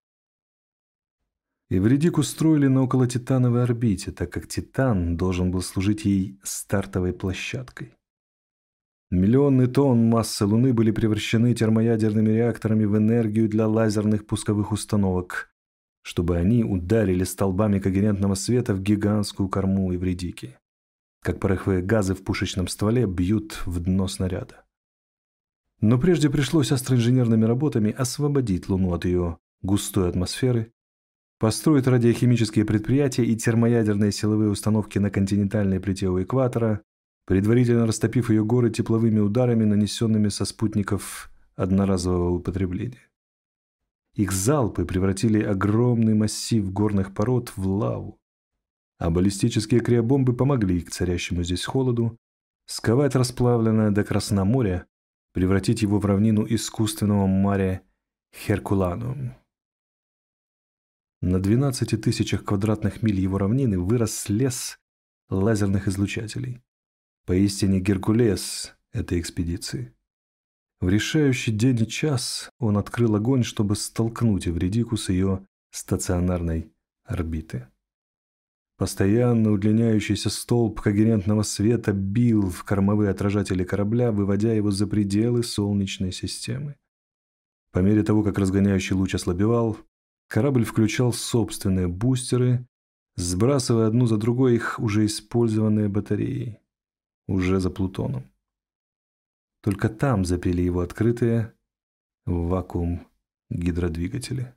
Эвридику строили на околотитановой орбите, так как Титан должен был служить ей стартовой площадкой. Миллионы тонн массы Луны были превращены термоядерными реакторами в энергию для лазерных пусковых установок, чтобы они ударили столбами когерентного света в гигантскую корму Эвридики, как пороховые газы в пушечном стволе бьют в дно снаряда. Но прежде пришлось астроинженерными работами освободить Луну от ее густой атмосферы, построить радиохимические предприятия и термоядерные силовые установки на континентальной плите у экватора, предварительно растопив ее горы тепловыми ударами, нанесенными со спутников одноразового употребления. Их залпы превратили огромный массив горных пород в лаву, а баллистические криобомбы помогли к царящему здесь холоду сковать расплавленное до красна море, превратить его в равнину искусственного моря Херкуланум. На 12 тысячах квадратных миль его равнины вырос лес лазерных излучателей. Поистине Геркулес этой экспедиции. В решающий день и час он открыл огонь, чтобы столкнуть Эвридику с ее стационарной орбиты. Постоянно удлиняющийся столб когерентного света бил в кормовые отражатели корабля, выводя его за пределы Солнечной системы. По мере того, как разгоняющий луч ослабевал, корабль включал собственные бустеры, сбрасывая одну за другой их уже использованные батареи, уже за Плутоном. Только там запели его открытые в вакуум гидродвигатели.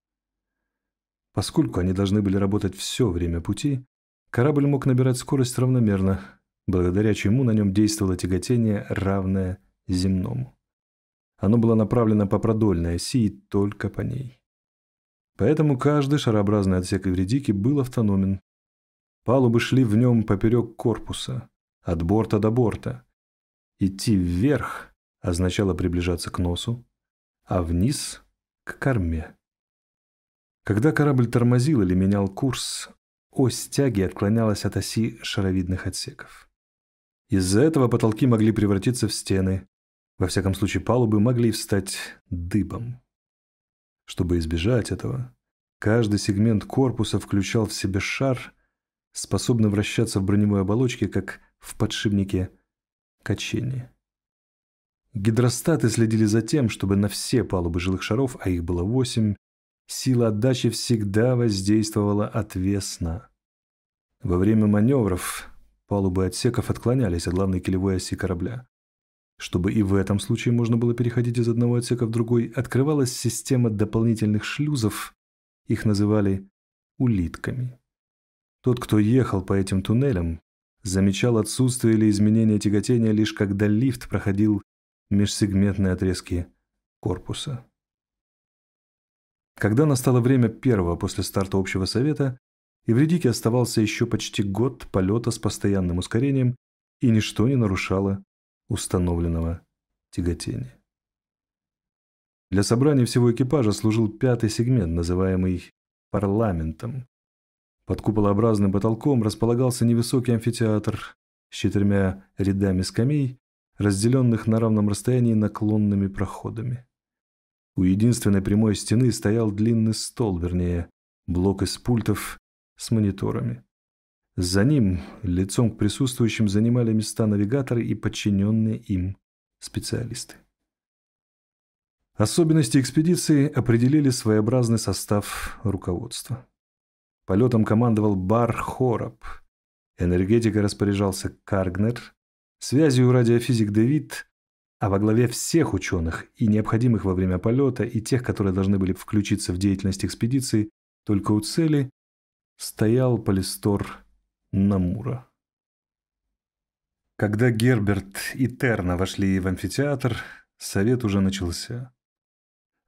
Поскольку они должны были работать все время пути, корабль мог набирать скорость равномерно, благодаря чему на нем действовало тяготение, равное земному. Оно было направлено по продольной оси и только по ней. Поэтому каждый шарообразный отсек Эвридики был автономен. Палубы шли в нем поперек корпуса, от борта до борта. Идти вверх означало приближаться к носу, а вниз – к корме. Когда корабль тормозил или менял курс, ось тяги отклонялась от оси шаровидных отсеков. Из-за этого потолки могли превратиться в стены, во всяком случае палубы могли встать дыбом. Чтобы избежать этого, каждый сегмент корпуса включал в себя шар, способный вращаться в броневой оболочке, как в подшипнике качения. Гидростаты следили за тем, чтобы на все палубы жилых шаров, а их было 8, сила отдачи всегда воздействовала отвесно. Во время маневров палубы отсеков отклонялись от главной килевой оси корабля. Чтобы и в этом случае можно было переходить из одного отсека в другой, открывалась система дополнительных шлюзов, их называли улитками. Тот, кто ехал по этим туннелям, замечал отсутствие или изменение тяготения лишь когда лифт проходил межсегментные отрезки корпуса. Когда настало время первого после старта общего совета, Эвридике оставался еще почти год полета с постоянным ускорением, и ничто не нарушало установленного тяготения. Для собрания всего экипажа служил 5-й сегмент, называемый парламентом. Под куполообразным потолком располагался невысокий амфитеатр с 4 рядами скамей, разделенных на равном расстоянии наклонными проходами. У единственной прямой стены стоял длинный стол, вернее, блок из пультов с мониторами. За ним, лицом к присутствующим, занимали места навигаторы и подчиненные им специалисты. Особенности экспедиции определили своеобразный состав руководства. Полетом командовал Бар Хорап, энергетикой распоряжался Каргнер, связью радиофизик Дэвид, а во главе всех ученых и необходимых во время полета, и тех, которые должны были включиться в деятельность экспедиции, только у цели стоял Полистор Намура. Когда Герберт и Терна вошли в амфитеатр, совет уже начался.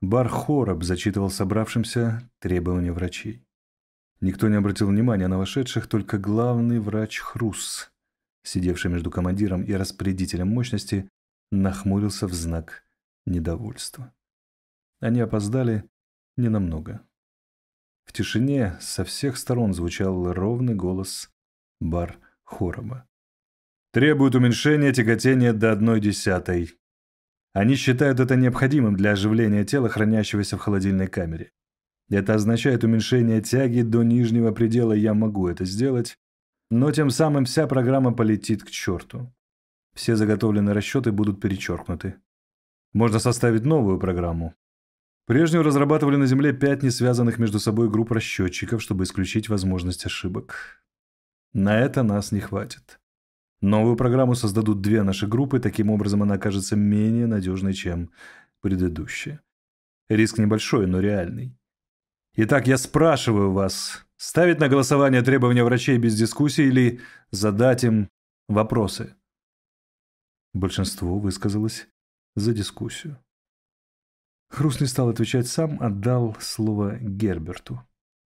Бар Хороб зачитывал собравшимся требования врачей. Никто не обратил внимания на вошедших, только главный врач Хрус, сидевший между командиром и распорядителем мощности, нахмурился в знак недовольства. Они опоздали ненамного. В тишине со всех сторон звучал ровный голос Бар Хороба. «Требуют уменьшения тяготения до 1/10. Они считают это необходимым для оживления тела, хранящегося в холодильной камере. Это означает уменьшение тяги до нижнего предела, я могу это сделать, но тем самым вся программа полетит к черту. Все заготовленные расчеты будут перечеркнуты. Можно составить новую программу. Прежнюю разрабатывали на Земле 5 несвязанных между собой групп расчетчиков, чтобы исключить возможность ошибок. На это нас не хватит. Новую программу создадут 2 наши группы, таким образом она окажется менее надежной, чем предыдущая. Риск небольшой, но реальный. Итак, я спрашиваю вас, ставить на голосование требования врачей без дискуссии или задать им вопросы? Большинство высказалось за дискуссию. Хрус не стал отвечать сам, отдал слово Герберту.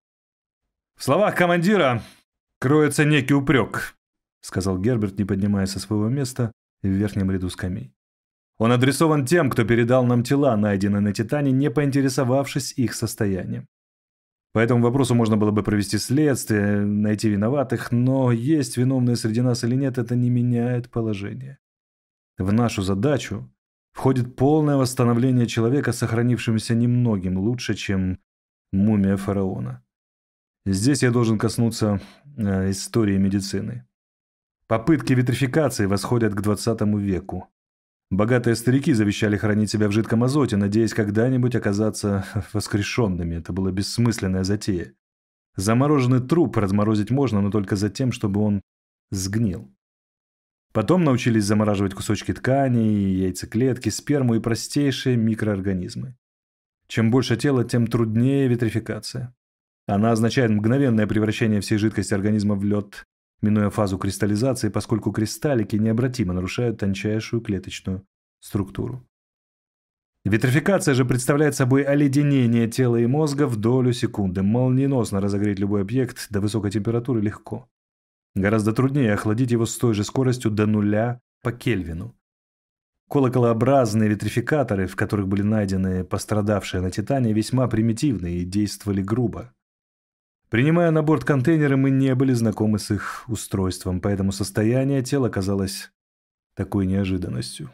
«В словах командира кроется некий упрек», — сказал Герберт, не поднимаясь со своего места в верхнем ряду скамей. «Он адресован тем, кто передал нам тела, найденные на Титане, не поинтересовавшись их состоянием. По этому вопросу можно было бы провести следствие, найти виноватых, но есть виновные среди нас или нет, это не меняет положение. В нашу задачу входит полное восстановление человека, сохранившимся немногим лучше, чем мумия фараона. Здесь я должен коснуться истории медицины. Попытки витрификации восходят к 20 веку. Богатые старики завещали хранить себя в жидком азоте, надеясь когда-нибудь оказаться воскрешенными. Это была бессмысленная затея. Замороженный труп разморозить можно, но только за тем, чтобы он сгнил. Потом научились замораживать кусочки тканей, яйцеклетки, сперму и простейшие микроорганизмы. Чем больше тела, тем труднее витрификация. Она означает мгновенное превращение всей жидкости организма в лед, минуя фазу кристаллизации, поскольку кристаллики необратимо нарушают тончайшую клеточную структуру. Витрификация же представляет собой оледенение тела и мозга в долю секунды. Молниеносно разогреть любой объект до высокой температуры легко. Гораздо труднее охладить его с той же скоростью до 0 по Кельвину. Колоколообразные витрификаторы, в которых были найдены пострадавшие на Титане, весьма примитивны и действовали грубо. Принимая на борт контейнеры, мы не были знакомы с их устройством, поэтому состояние тела казалось такой неожиданностью.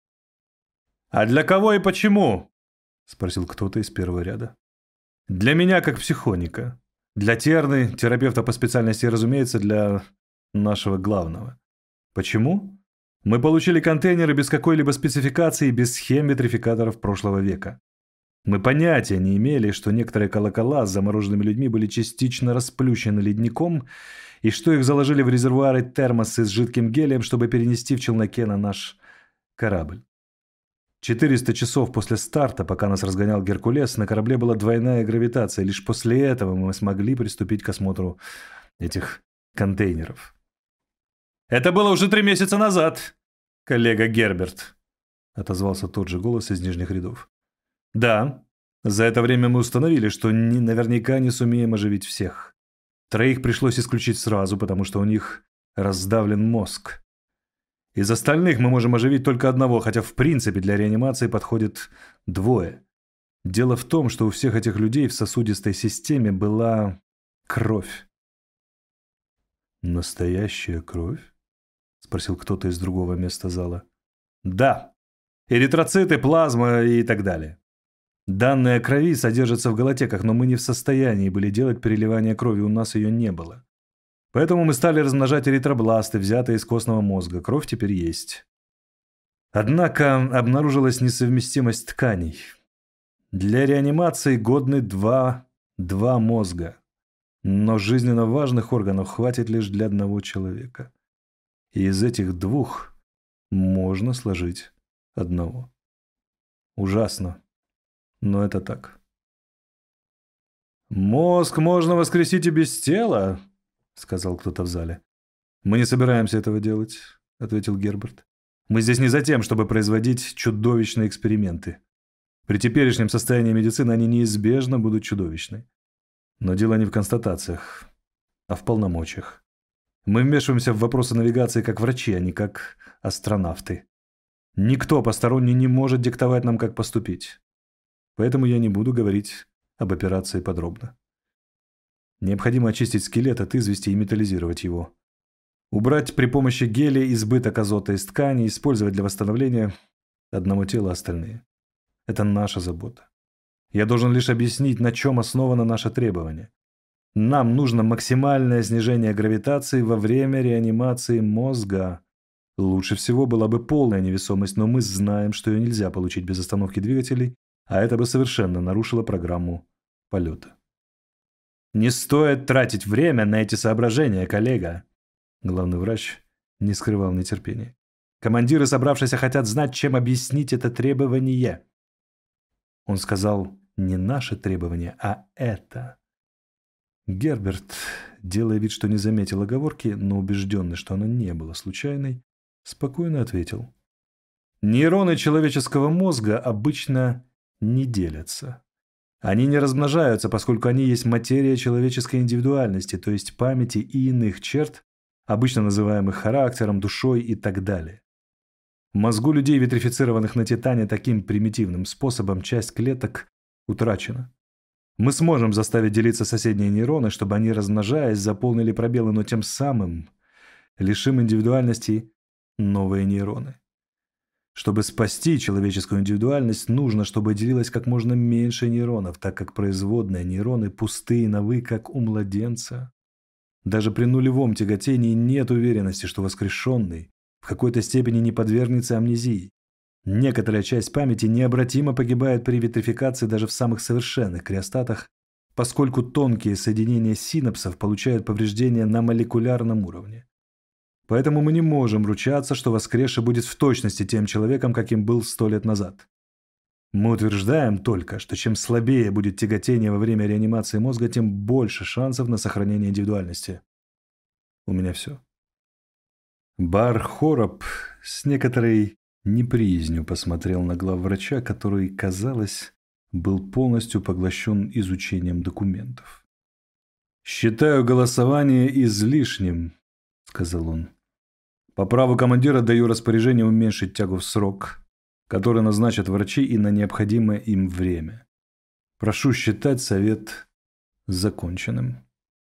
«А для кого и почему?» – спросил кто-то из первого ряда. «Для меня, как психоника. Для Терны, терапевта по специальности, разумеется, для нашего главного. Почему? Мы получили контейнеры без какой-либо спецификации, без схем витрификаторов прошлого века. Мы понятия не имели, что некоторые колокола с замороженными людьми были частично расплющены ледником, и что их заложили в резервуары термосы с жидким гелием, чтобы перенести в челноке на наш корабль. 400 часов после старта, пока нас разгонял Геркулес, на корабле была двойная гравитация. Лишь после этого мы смогли приступить к осмотру этих контейнеров. «Это было уже 3 месяца назад, коллега Герберт», — отозвался тот же голос из нижних рядов. «Да, за это время мы установили, что наверняка не сумеем оживить всех. 3 пришлось исключить сразу, потому что у них раздавлен мозг. Из остальных мы можем оживить только 1, хотя в принципе для реанимации подходит 2. Дело в том, что у всех этих людей в сосудистой системе была кровь». «Настоящая кровь?» — спросил кто-то из другого места зала. «Да. Эритроциты, плазма и так далее. Данные о крови содержатся в голотеках, но мы не в состоянии были делать переливание крови, у нас ее не было. Поэтому мы стали размножать эритробласты, взятые из костного мозга. Кровь теперь есть. Однако обнаружилась несовместимость тканей. Для реанимации годны 2 мозга. Но жизненно важных органов хватит лишь для 1 человека. И из этих 2 можно сложить 1. Ужасно. Но это так. «Мозг можно воскресить и без тела», — сказал кто-то в зале. «Мы не собираемся этого делать», — ответил Герберт. «Мы здесь не за тем, чтобы производить чудовищные эксперименты. При теперешнем состоянии медицины они неизбежно будут чудовищны. Но дело не в констатациях, а в полномочиях. Мы вмешиваемся в вопросы навигации как врачи, а не как астронавты. Никто посторонний не может диктовать нам, как поступить. Поэтому я не буду говорить об операции подробно. Необходимо очистить скелет от извести и металлизировать его. Убрать при помощи гелия избыток азота из ткани, использовать для восстановления одного тела остальные. Это наша забота. Я должен лишь объяснить, на чем основано наше требование. Нам нужно максимальное снижение гравитации во время реанимации мозга. Лучше всего была бы полная невесомость, но мы знаем, что ее нельзя получить без остановки двигателей, а это бы совершенно нарушило программу полета. «Не стоит тратить время на эти соображения, коллега!» Главный врач не скрывал нетерпения. «Командиры, собравшиеся, хотят знать, чем объяснить это требование». Он сказал не наше требование, а это. Герберт, делая вид, что не заметил оговорки, но убежденный, что она не была случайной, спокойно ответил. Нейроны человеческого мозга обычно не делятся. Они не размножаются, поскольку они есть материя человеческой индивидуальности, то есть памяти и иных черт, обычно называемых характером, душой и так далее. В мозгу людей, витрифицированных на Титане таким примитивным способом, часть клеток утрачена. Мы сможем заставить делиться соседние нейроны, чтобы они, размножаясь, заполнили пробелы, но тем самым лишим индивидуальности новые нейроны. Чтобы спасти человеческую индивидуальность, нужно, чтобы делилось как можно меньше нейронов, так как производные нейроны пустые новы, как у младенца. Даже при нулевом тяготении нет уверенности, что воскрешенный в какой-то степени не подвергнется амнезии. Некоторая часть памяти необратимо погибает при витрификации даже в самых совершенных криостатах, поскольку тонкие соединения синапсов получают повреждения на молекулярном уровне. Поэтому мы не можем ручаться, что воскресший будет в точности тем человеком, каким был 100 лет назад. Мы утверждаем только, что чем слабее будет тяготение во время реанимации мозга, тем больше шансов на сохранение индивидуальности. У меня все. Бар-Хороб с некоторой неприязнью посмотрел на главврача, который, казалось, был полностью поглощен изучением документов. «Считаю голосование излишним», — сказал он. «По праву командира даю распоряжение уменьшить тягу в срок, который назначат врачи, и на необходимое им время. Прошу считать совет законченным».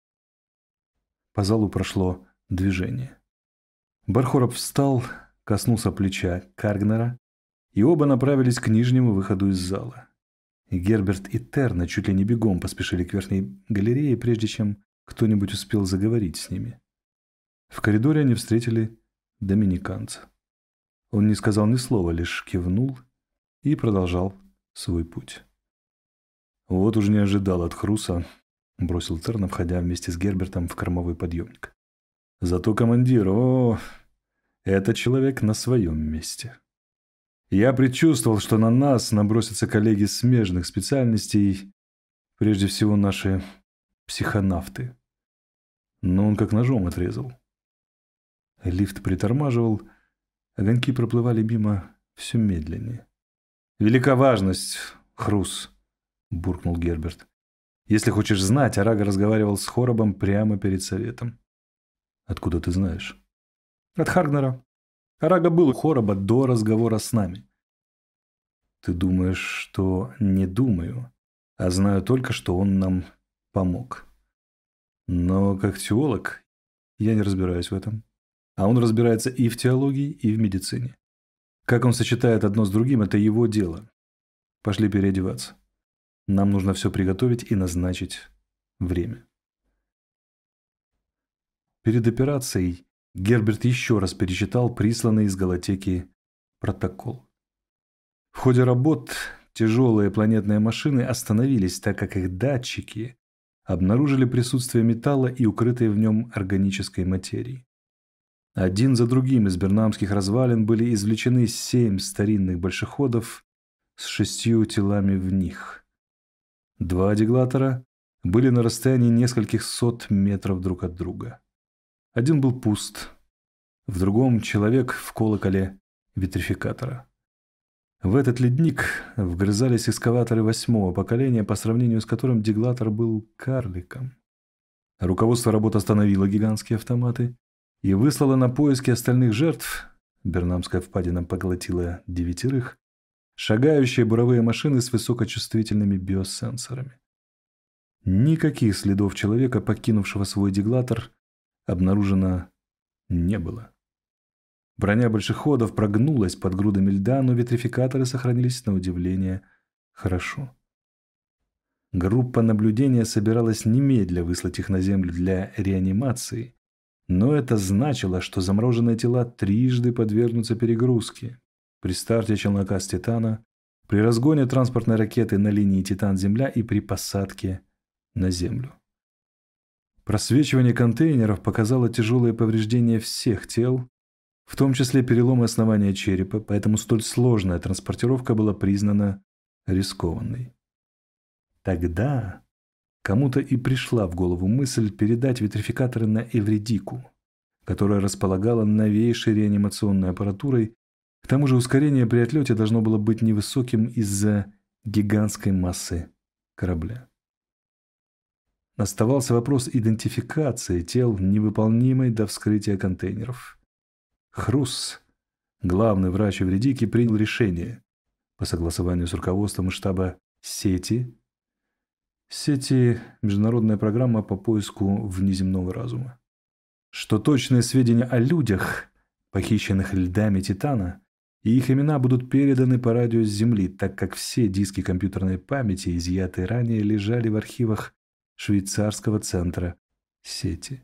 По залу прошло движение. Бар-Хороб встал, коснулся плеча Каргнера, и оба направились к нижнему выходу из зала. Герберт и Терна чуть ли не бегом поспешили к верхней галерее, прежде чем кто-нибудь успел заговорить с ними. В коридоре они встретили доминиканца. Он не сказал ни слова, лишь кивнул и продолжал свой путь. «Вот уж не ожидал от Хруса», — бросил Терна, входя вместе с Гербертом в кормовой подъемник. «Зато командир, этот человек на своем месте. Я предчувствовал, что на нас набросятся коллеги смежных специальностей, прежде всего наши психонавты. Но он как ножом отрезал». Лифт притормаживал, огоньки проплывали мимо все медленнее. «Велика важность, Хрус», — буркнул Герберт. «Если хочешь знать, Арага разговаривал с Хоробом прямо перед советом». «Откуда ты знаешь?» «От Харгнера. Арага был у Хороба до разговора с нами». «Ты думаешь, что не думаю, а знаю только, что он нам помог. Но как теолог я не разбираюсь в этом. А он разбирается и в теологии, и в медицине. Как он сочетает одно с другим, это его дело. Пошли переодеваться. Нам нужно все приготовить и назначить время». Перед операцией Герберт еще раз перечитал присланный из Галатеки протокол. В ходе работ тяжелые планетные машины остановились, так как их датчики обнаружили присутствие металла и укрытой в нем органической материи. Один за другим из бернамских развалин были извлечены 7 старинных большеходов с 6 телами в них. 2 деглатора были на расстоянии нескольких сот метров друг от друга. Один был пуст, в другом человек в колоколе витрификатора. В этот ледник вгрызались эскаваторы 8-го поколения, по сравнению с которым Деглатор был карликом. Руководство работ остановило гигантские автоматы и выслало на поиски остальных жертв. Бернамская впадина поглотила 9, шагающие буровые машины с высокочувствительными биосенсорами. Никаких следов человека, покинувшего свой Деглатор, обнаружено не было. Броня большеходов прогнулась под грудами льда, но витрификаторы сохранились на удивление хорошо. Группа наблюдения собиралась немедля выслать их на Землю для реанимации, но это значило, что замороженные тела трижды подвергнутся перегрузке. При старте челнока с Титана, при разгоне транспортной ракеты на линии Титан-Земля и при посадке на Землю. Просвечивание контейнеров показало тяжелые повреждения всех тел, в том числе переломы основания черепа, поэтому столь сложная транспортировка была признана рискованной. Тогда кому-то и пришла в голову мысль передать витрификаторы на Эвредику, которая располагала новейшей реанимационной аппаратурой. К тому же ускорение при отлете должно было быть невысоким из-за гигантской массы корабля. Оставался вопрос идентификации тел, невыполнимой до вскрытия контейнеров. Хрус, главный врач Эвредики, принял решение по согласованию с руководством штаба Сети – международная программа по поиску внеземного разума, что точные сведения о людях, похищенных льдами Титана, и их имена будут переданы по радио с Земли, так как все диски компьютерной памяти, изъятые ранее, лежали в архивах швейцарского центра Сети.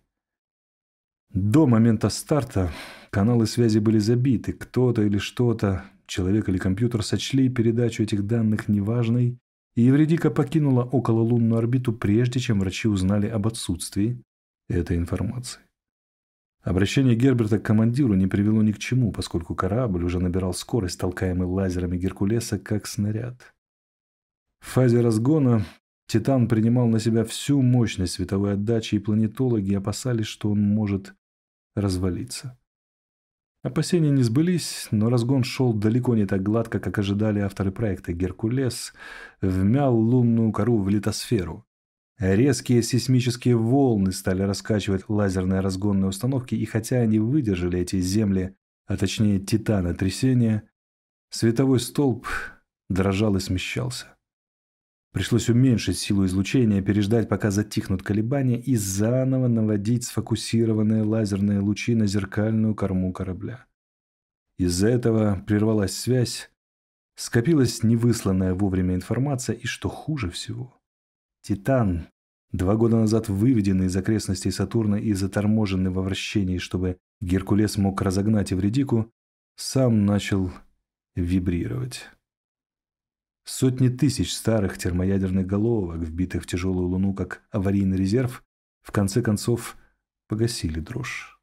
До момента старта каналы связи были забиты, кто-то или что-то, человек или компьютер, сочли передачу этих данных неважной, и Эвредика покинула окололунную орбиту, прежде чем врачи узнали об отсутствии этой информации. Обращение Герберта к командиру не привело ни к чему, поскольку корабль уже набирал скорость, толкаемый лазерами Геркулеса, как снаряд. В фазе разгона Титан принимал на себя всю мощность световой отдачи, и планетологи опасались, что он может развалиться. Опасения не сбылись, но разгон шел далеко не так гладко, как ожидали авторы проекта. Геркулес вмял лунную кору в литосферу. Резкие сейсмические волны стали раскачивать лазерные разгонные установки, и хотя они выдержали эти земли, а точнее Титана, трясения, световой столб дрожал и смещался. Пришлось уменьшить силу излучения, переждать, пока затихнут колебания, и заново наводить сфокусированные лазерные лучи на зеркальную корму корабля. Из-за этого прервалась связь, скопилась невысланная вовремя информация, и, что хуже всего, Титан, 2 года назад выведенный из окрестностей Сатурна и заторможенный во вращении, чтобы Геркулес мог разогнать Эвредику, сам начал вибрировать. Сотни тысяч старых термоядерных головок, вбитых в тяжелую луну как аварийный резерв, в конце концов погасили дрожь.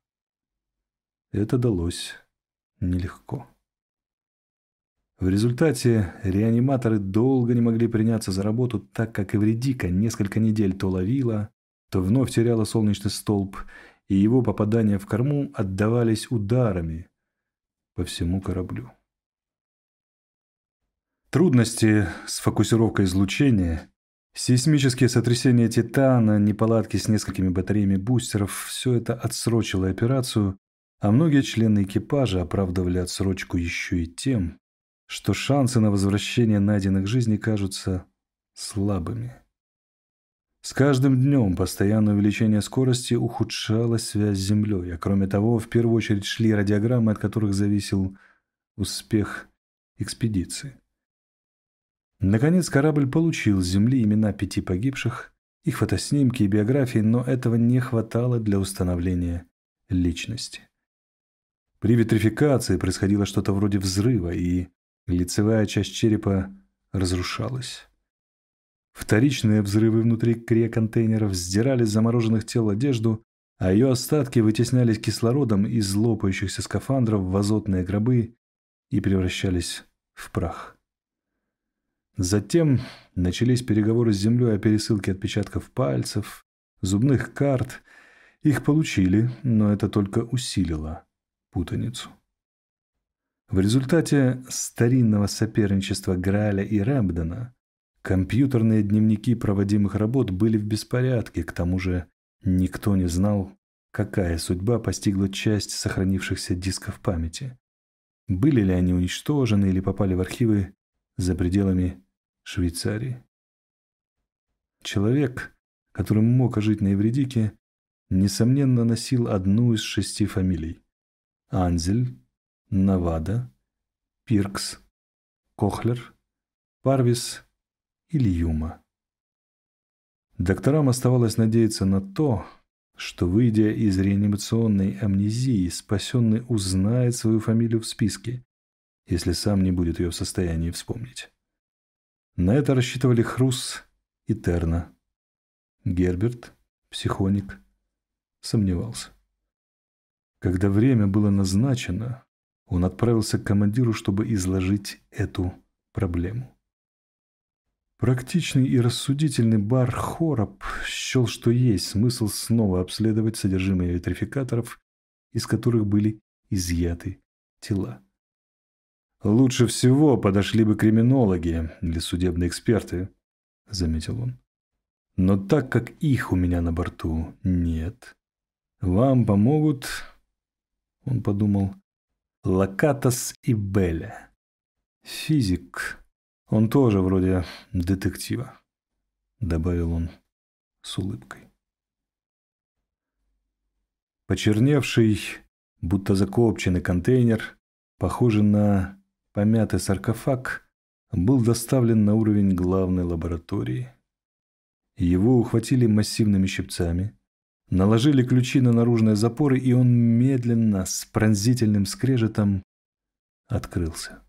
Это далось нелегко. В результате реаниматоры долго не могли приняться за работу, так как Эвредика несколько недель то ловила, то вновь теряла солнечный столб, и его попадания в корму отдавались ударами по всему кораблю. Трудности с фокусировкой излучения, сейсмические сотрясения Титана, неполадки с несколькими батареями бустеров – все это отсрочило операцию, а многие члены экипажа оправдывали отсрочку еще и тем, что шансы на возвращение найденных жизней кажутся слабыми. С каждым днем постоянное увеличение скорости ухудшало связь с Землей, а кроме того, в первую очередь шли радиограммы, от которых зависел успех экспедиции. Наконец корабль получил с Земли имена 5 погибших, их фотоснимки и биографии, но этого не хватало для установления личности. При витрификации происходило что-то вроде взрыва, и лицевая часть черепа разрушалась. Вторичные взрывы внутри криоконтейнеров сдирали с замороженных тел одежду, а ее остатки вытеснялись кислородом из лопающихся скафандров в азотные гробы и превращались в прах. Затем начались переговоры с Землей о пересылке отпечатков пальцев, зубных карт. Их получили, но это только усилило путаницу. В результате старинного соперничества Грааля и Рэмбдена компьютерные дневники проводимых работ были в беспорядке, к тому же никто не знал, какая судьба постигла часть сохранившихся дисков памяти. Были ли они уничтожены или попали в архивы за пределами Швейцарии. Человек, который мог жить на Эвредике, несомненно носил одну из 6 фамилий: Анзель, Навада, Пиркс, Кохлер, Парвис или Юма. Докторам оставалось надеяться на то, что, выйдя из реанимационной амнезии, спасенный узнает свою фамилию в списке, если сам не будет ее в состоянии вспомнить. На это рассчитывали Хрус и Терна. Герберт, психоник, сомневался. Когда время было назначено, он отправился к командиру, чтобы изложить эту проблему. Практичный и рассудительный бар Хороб счел, что есть смысл снова обследовать содержимое витрификаторов, из которых были изъяты тела. «Лучше всего подошли бы криминологи или судебные эксперты», — заметил он. «Но так как их у меня на борту нет, вам помогут, — он подумал, — Лакатос и Белля. Физик. Он тоже вроде детектива», — добавил он с улыбкой. Почерневший, будто закопченный контейнер, похожий на помятый саркофаг, был доставлен на уровень главной лаборатории. Его ухватили массивными щипцами, наложили ключи на наружные запоры, и он медленно, с пронзительным скрежетом, открылся.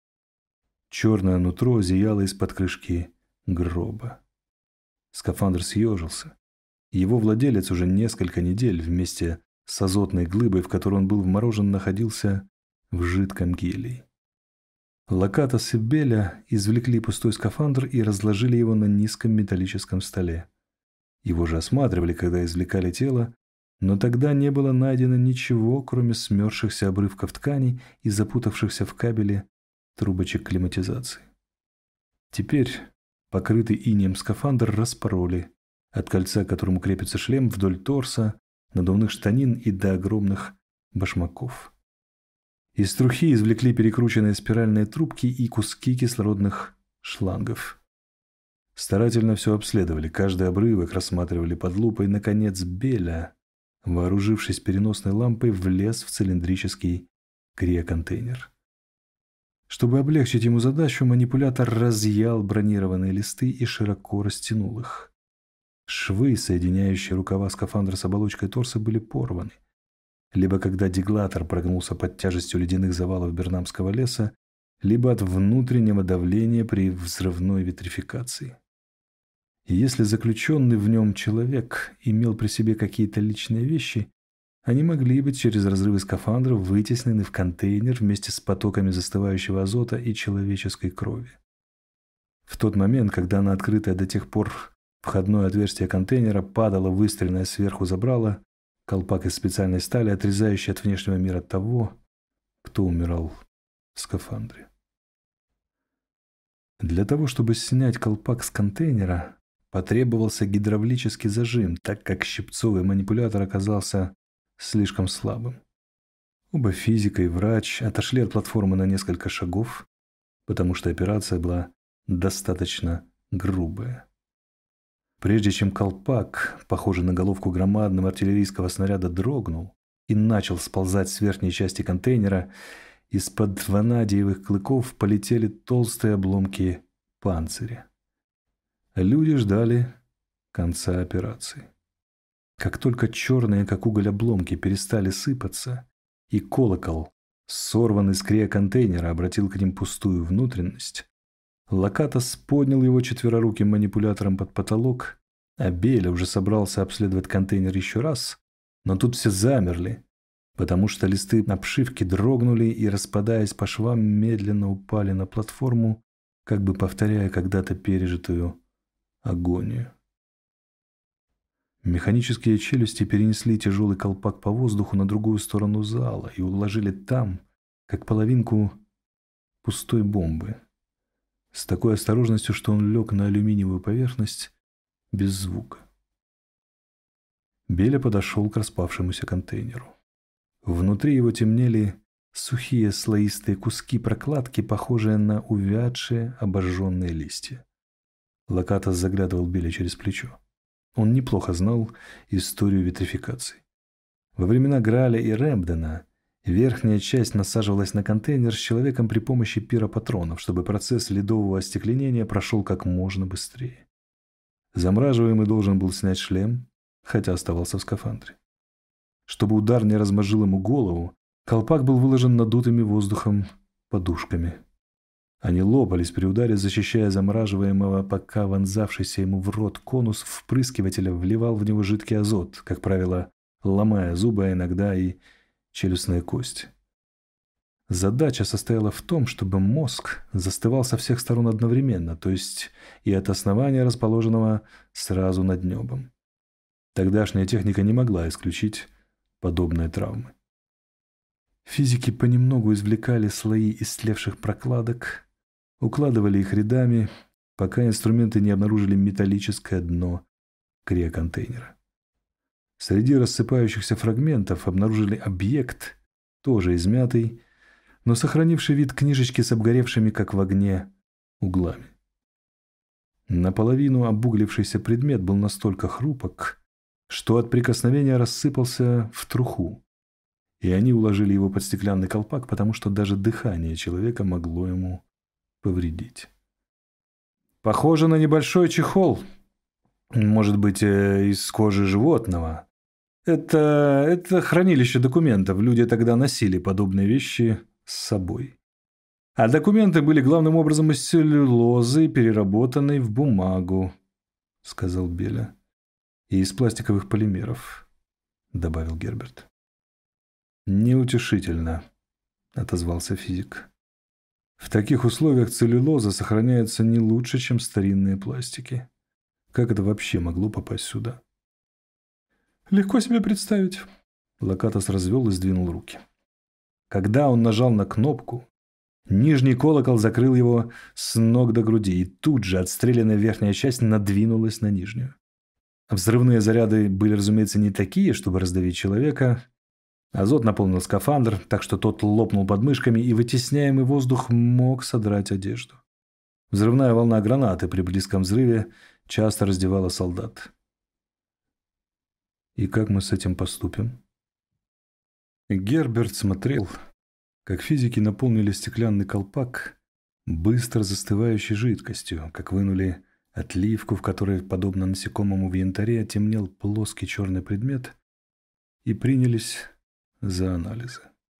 Черное нутро зияло из-под крышки гроба. Скафандр съежился. Его владелец уже несколько недель вместе с азотной глыбой, в которой он был вморожен, находился в жидком гелии. Лакатос и Беля извлекли пустой скафандр и разложили его на низком металлическом столе. Его же осматривали, когда извлекали тело, но тогда не было найдено ничего, кроме смерзшихся обрывков ткани и запутавшихся в кабеле трубочек климатизации. Теперь покрытый инеем скафандр распороли от кольца, к которому крепится шлем, вдоль торса, надувных штанин и до огромных башмаков. Из трухи извлекли перекрученные спиральные трубки и куски кислородных шлангов. Старательно все обследовали, каждый обрывок рассматривали под лупой. Наконец Беля, вооружившись переносной лампой, влез в цилиндрический криоконтейнер. Чтобы облегчить ему задачу, манипулятор разъял бронированные листы и широко растянул их. Швы, соединяющие рукава скафандра с оболочкой торса, были порваны. Либо когда деглатор прогнулся под тяжестью ледяных завалов Бернамского леса, либо от внутреннего давления при взрывной витрификации. И если заключенный в нем человек имел при себе какие-то личные вещи, они могли быть через разрывы скафандра вытеснены в контейнер вместе с потоками застывающего азота и человеческой крови. В тот момент, когда на открытое до тех пор входное отверстие контейнера падало выстреленное сверху забрало, колпак из специальной стали, отрезающий от внешнего мира того, кто умирал в скафандре. Для того, чтобы снять колпак с контейнера, потребовался гидравлический зажим, так как щипцовый манипулятор оказался слишком слабым. Оба физика и врач отошли от платформы на несколько шагов, потому что операция была достаточно грубая. Прежде чем колпак, похожий на головку громадного артиллерийского снаряда, дрогнул и начал сползать с верхней части контейнера, из-под ванадиевых клыков полетели толстые обломки панциря. Люди ждали конца операции. Как только черные, как уголь, обломки перестали сыпаться, и колокол, сорванный с криоконтейнера, обратил к ним пустую внутренность, Лакатос поднял его четвероруким манипулятором под потолок, а Беля уже собрался обследовать контейнер еще раз, но тут все замерли, потому что листы обшивки дрогнули и, распадаясь по швам, медленно упали на платформу, как бы повторяя когда-то пережитую агонию. Механические челюсти перенесли тяжелый колпак по воздуху на другую сторону зала и уложили там, как половинку пустой бомбы, с такой осторожностью, что он лег на алюминиевую поверхность без звука. Беля подошел к распавшемуся контейнеру. Внутри его темнели сухие слоистые куски прокладки, похожие на увядшие обожженные листья. Локатос заглядывал Беле через плечо. Он неплохо знал историю витрификации. Во времена Грааля и Рэмбдена верхняя часть насаживалась на контейнер с человеком при помощи пиропатронов, чтобы процесс ледового остекленения прошел как можно быстрее. Замораживаемый должен был снять шлем, хотя оставался в скафандре. Чтобы удар не размозжил ему голову, колпак был выложен надутыми воздухом подушками. Они лопались при ударе, защищая замораживаемого, пока вонзавшийся ему в рот конус впрыскивателя вливал в него жидкий азот, как правило, ломая зубы, а иногда и челюстные кости. Задача состояла в том, чтобы мозг застывал со всех сторон одновременно, то есть и от основания, расположенного сразу над небом. Тогдашняя техника не могла исключить подобные травмы. Физики понемногу извлекали слои истлевших прокладок, укладывали их рядами, пока инструменты не обнаружили металлическое дно криоконтейнера. Среди рассыпающихся фрагментов обнаружили объект, тоже измятый, но сохранивший вид книжечки с обгоревшими, как в огне, углами. Наполовину обуглившийся предмет был настолько хрупок, что от прикосновения рассыпался в труху, и они уложили его под стеклянный колпак, потому что даже дыхание человека могло ему повредить. «Похоже на небольшой чехол, может быть, из кожи животного. Это хранилище документов, люди тогда носили подобные вещи с собой. А документы были главным образом из целлюлозы, переработанной в бумагу», — сказал Беля. «И из пластиковых полимеров», — добавил Герберт. «Неутешительно», — отозвался физик. «В таких условиях целлюлоза сохраняется не лучше, чем старинные пластики. Как это вообще могло попасть сюда?» «Легко себе представить». Локатос развел и сдвинул руки. Когда он нажал на кнопку, нижний колокол закрыл его с ног до груди, и тут же отстрелянная верхняя часть надвинулась на нижнюю. Взрывные заряды были, разумеется, не такие, чтобы раздавить человека. Азот наполнил скафандр, так что тот лопнул под мышками, и вытесняемый воздух мог содрать одежду. Взрывная волна гранаты при близком взрыве часто раздевала солдат. «И как мы с этим поступим?» Герберт смотрел, как физики наполнили стеклянный колпак быстро застывающей жидкостью, как вынули отливку, в которой, подобно насекомому в янтаре, темнел плоский черный предмет, и принялись за анализы.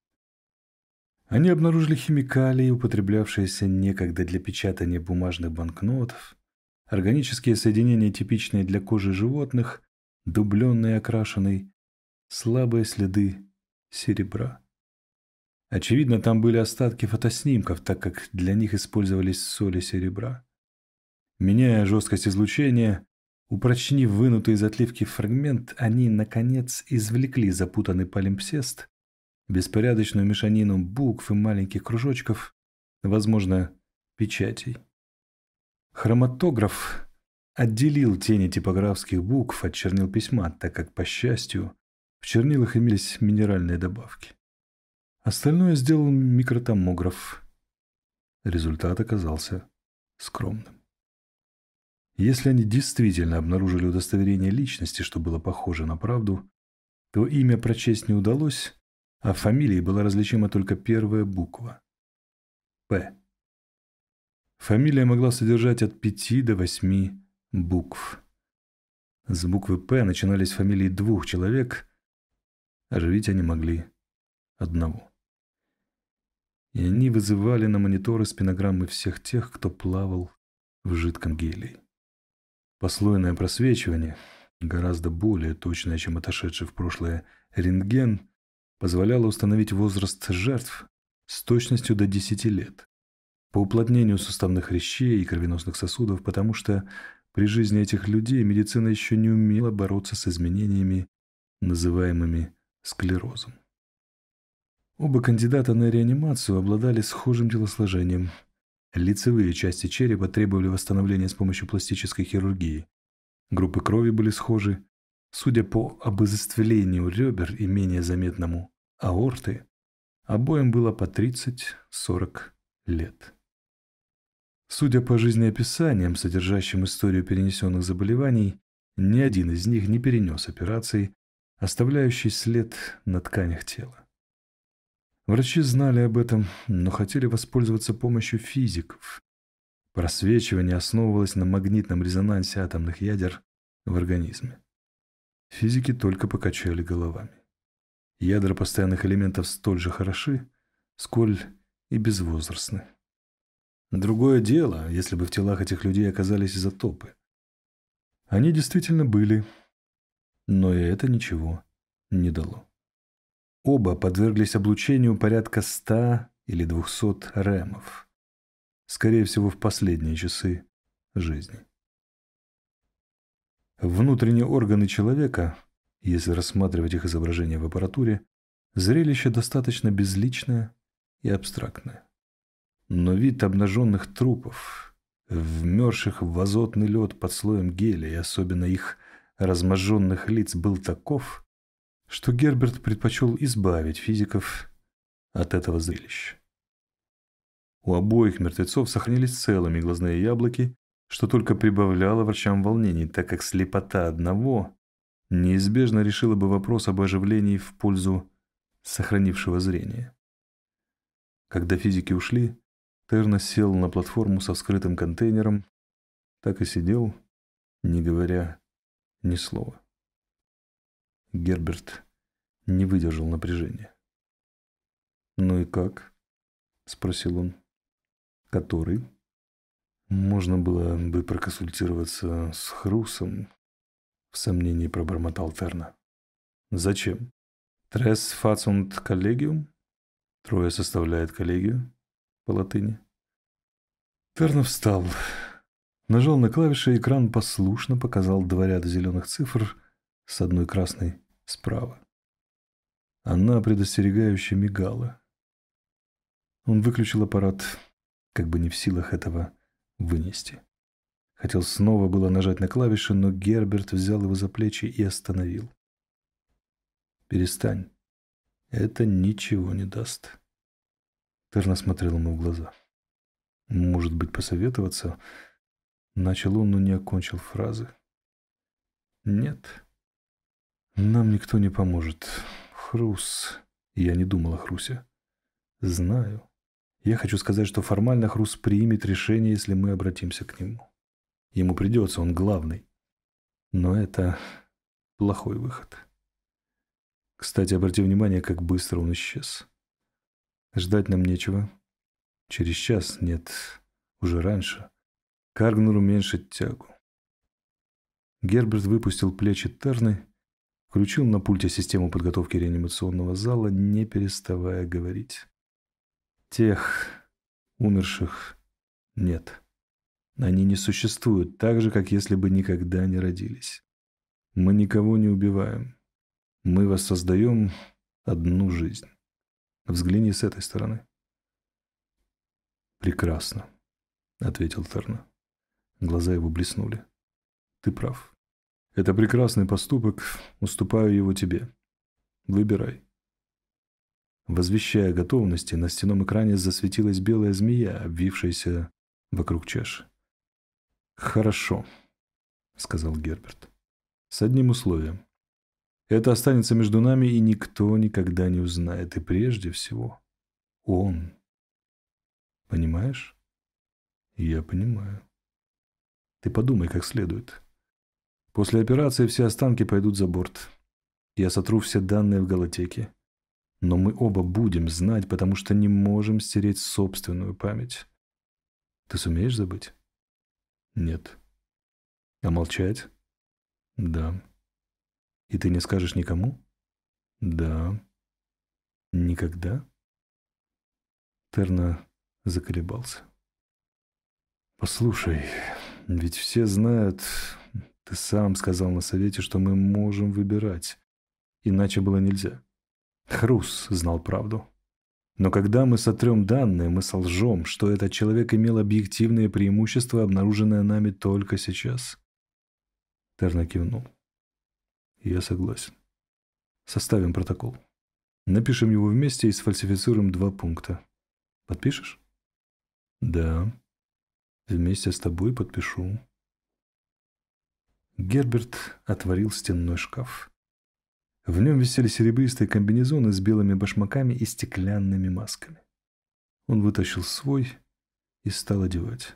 Они обнаружили химикалии, употреблявшиеся некогда для печатания бумажных банкнотов, органические соединения, типичные для кожи животных, дубленной и окрашенной, слабые следы серебра. Очевидно, там были остатки фотоснимков, так как для них использовались соли серебра. Меняя жесткость излучения, упрочнив вынутый из отливки фрагмент, они, наконец, извлекли запутанный палимпсест, беспорядочную мешанину букв и маленьких кружочков, возможно, печатей. Хроматограф отделил тени типографских букв от чернил письма, так как, по счастью, в чернилах имелись минеральные добавки. Остальное сделал микротомограф. Результат оказался скромным. Если они действительно обнаружили удостоверение личности, что было похоже на правду, то имя прочесть не удалось, а в фамилии была различима только первая буква – «П». Фамилия могла содержать от 5 до 8 букв. С буквы «П» начинались фамилии 2 человек, оживить они могли одного. И они вызывали на мониторы спинограммы всех тех, кто плавал в жидком гелии. Послойное просвечивание, гораздо более точное, чем отошедший в прошлое рентген, позволяло установить возраст жертв с точностью до 10 лет по уплотнению суставных хрящей и кровеносных сосудов, потому что при жизни этих людей медицина еще не умела бороться с изменениями, называемыми склерозом. Оба кандидата на реанимацию обладали схожим телосложением. Лицевые части черепа требовали восстановления с помощью пластической хирургии. Группы крови были схожи. Судя по обожествлению ребер и менее заметному аорты, обоим было по 30-40 лет. Судя по жизнеописаниям, содержащим историю перенесенных заболеваний, ни один из них не перенес операции, оставляющей след на тканях тела. Врачи знали об этом, но хотели воспользоваться помощью физиков. Просвечивание основывалось на магнитном резонансе атомных ядер в организме. Физики только покачали головами. Ядра постоянных элементов столь же хороши, сколь и безвозрастны. Другое дело, если бы в телах этих людей оказались изотопы. Они действительно были, но и это ничего не дало. Оба подверглись облучению порядка 100 или 200 рэмов, скорее всего, в последние часы жизни. Внутренние органы человека, если рассматривать их изображение в аппаратуре, зрелище достаточно безличное и абстрактное. Но вид обнаженных трупов, вмерзших в азотный лед под слоем геля, и особенно их разможженных лиц, был таков, что Герберт предпочел избавить физиков от этого зрелища. У обоих мертвецов сохранились целыми глазные яблоки, что только прибавляло врачам волнений, так как слепота одного неизбежно решила бы вопрос об оживлении в пользу сохранившего зрение. Когда физики ушли, Терна сел на платформу со вскрытым контейнером, так и сидел, не говоря ни слова. Герберт не выдержал напряжения. «Ну и как?» — спросил он. «Который?» «Можно было бы проконсультироваться с Хрусом», — в сомнении пробормотал Терна. «Зачем? Трес фацунт коллегиум? Трое составляет коллегию по латыни». Терна встал, нажал на клавиши, и экран послушно показал два ряда зеленых цифр с одной красной справа. Она предостерегающе мигала. Он выключил аппарат, как бы не в силах этого вынести. Хотел снова было нажать на клавиши, но Герберт взял его за плечи и остановил. «Перестань. Это ничего не даст». Терна смотрел ему в глаза. «Может быть, посоветоваться?» Начал он, но не окончил фразы. «Нет. Нам никто не поможет. Хрус...» Я не думал о Хрусе. «Знаю. Я хочу сказать, что формально Хрус примет решение, если мы обратимся к нему. Ему придется, он главный. Но это плохой выход. Кстати, обрати внимание, как быстро он исчез. Ждать нам нечего. Через час, нет, уже раньше, Каргнер уменьшит тягу». Герберт выпустил плечи Терны, включил на пульте систему подготовки реанимационного зала, не переставая говорить. «Тех умерших нет. Они не существуют, так же, как если бы никогда не родились. Мы никого не убиваем. Мы воссоздаем одну жизнь. Взгляни с этой стороны». «Прекрасно», — ответил Терна. Глаза его блеснули. «Ты прав. Это прекрасный поступок, уступаю его тебе. Выбирай». Возвещая готовности, на стенном экране засветилась белая змея, обвившаяся вокруг чаши. «Хорошо», — сказал Герберт. «С одним условием. Это останется между нами, и никто никогда не узнает. И прежде всего он. Понимаешь?» «Я понимаю. Ты подумай как следует. После операции все останки пойдут за борт. Я сотру все данные в голотеке. Но мы оба будем знать, потому что не можем стереть собственную память. Ты сумеешь забыть?» «Нет». «А молчать?» «Да». «И ты не скажешь никому?» «Да». «Никогда?» Терна заколебался. «Послушай, ведь все знают, ты сам сказал на совете, что мы можем выбирать. Иначе было нельзя. Хрус знал правду. Но когда мы сотрем данные, мы солжем, что этот человек имел объективные преимущества, обнаруженные нами только сейчас. Терна кивнул. Я согласен. Составим протокол. Напишем его вместе и сфальсифицируем 2 пункта. Подпишешь? Да. Вместе с тобой подпишу. Герберт отворил стенной шкаф. В нем висели серебристые комбинезоны с белыми башмаками и стеклянными масками. Он вытащил свой и стал одевать.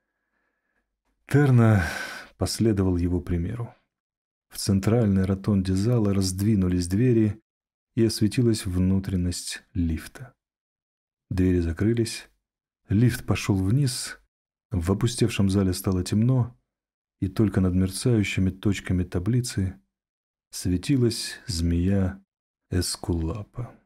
Терна последовал его примеру. В центральной ротонде зала раздвинулись двери, и осветилась внутренность лифта. Двери закрылись, лифт пошел вниз, в опустевшем зале стало темно, и только над мерцающими точками таблицы светилась змея Эскулапа.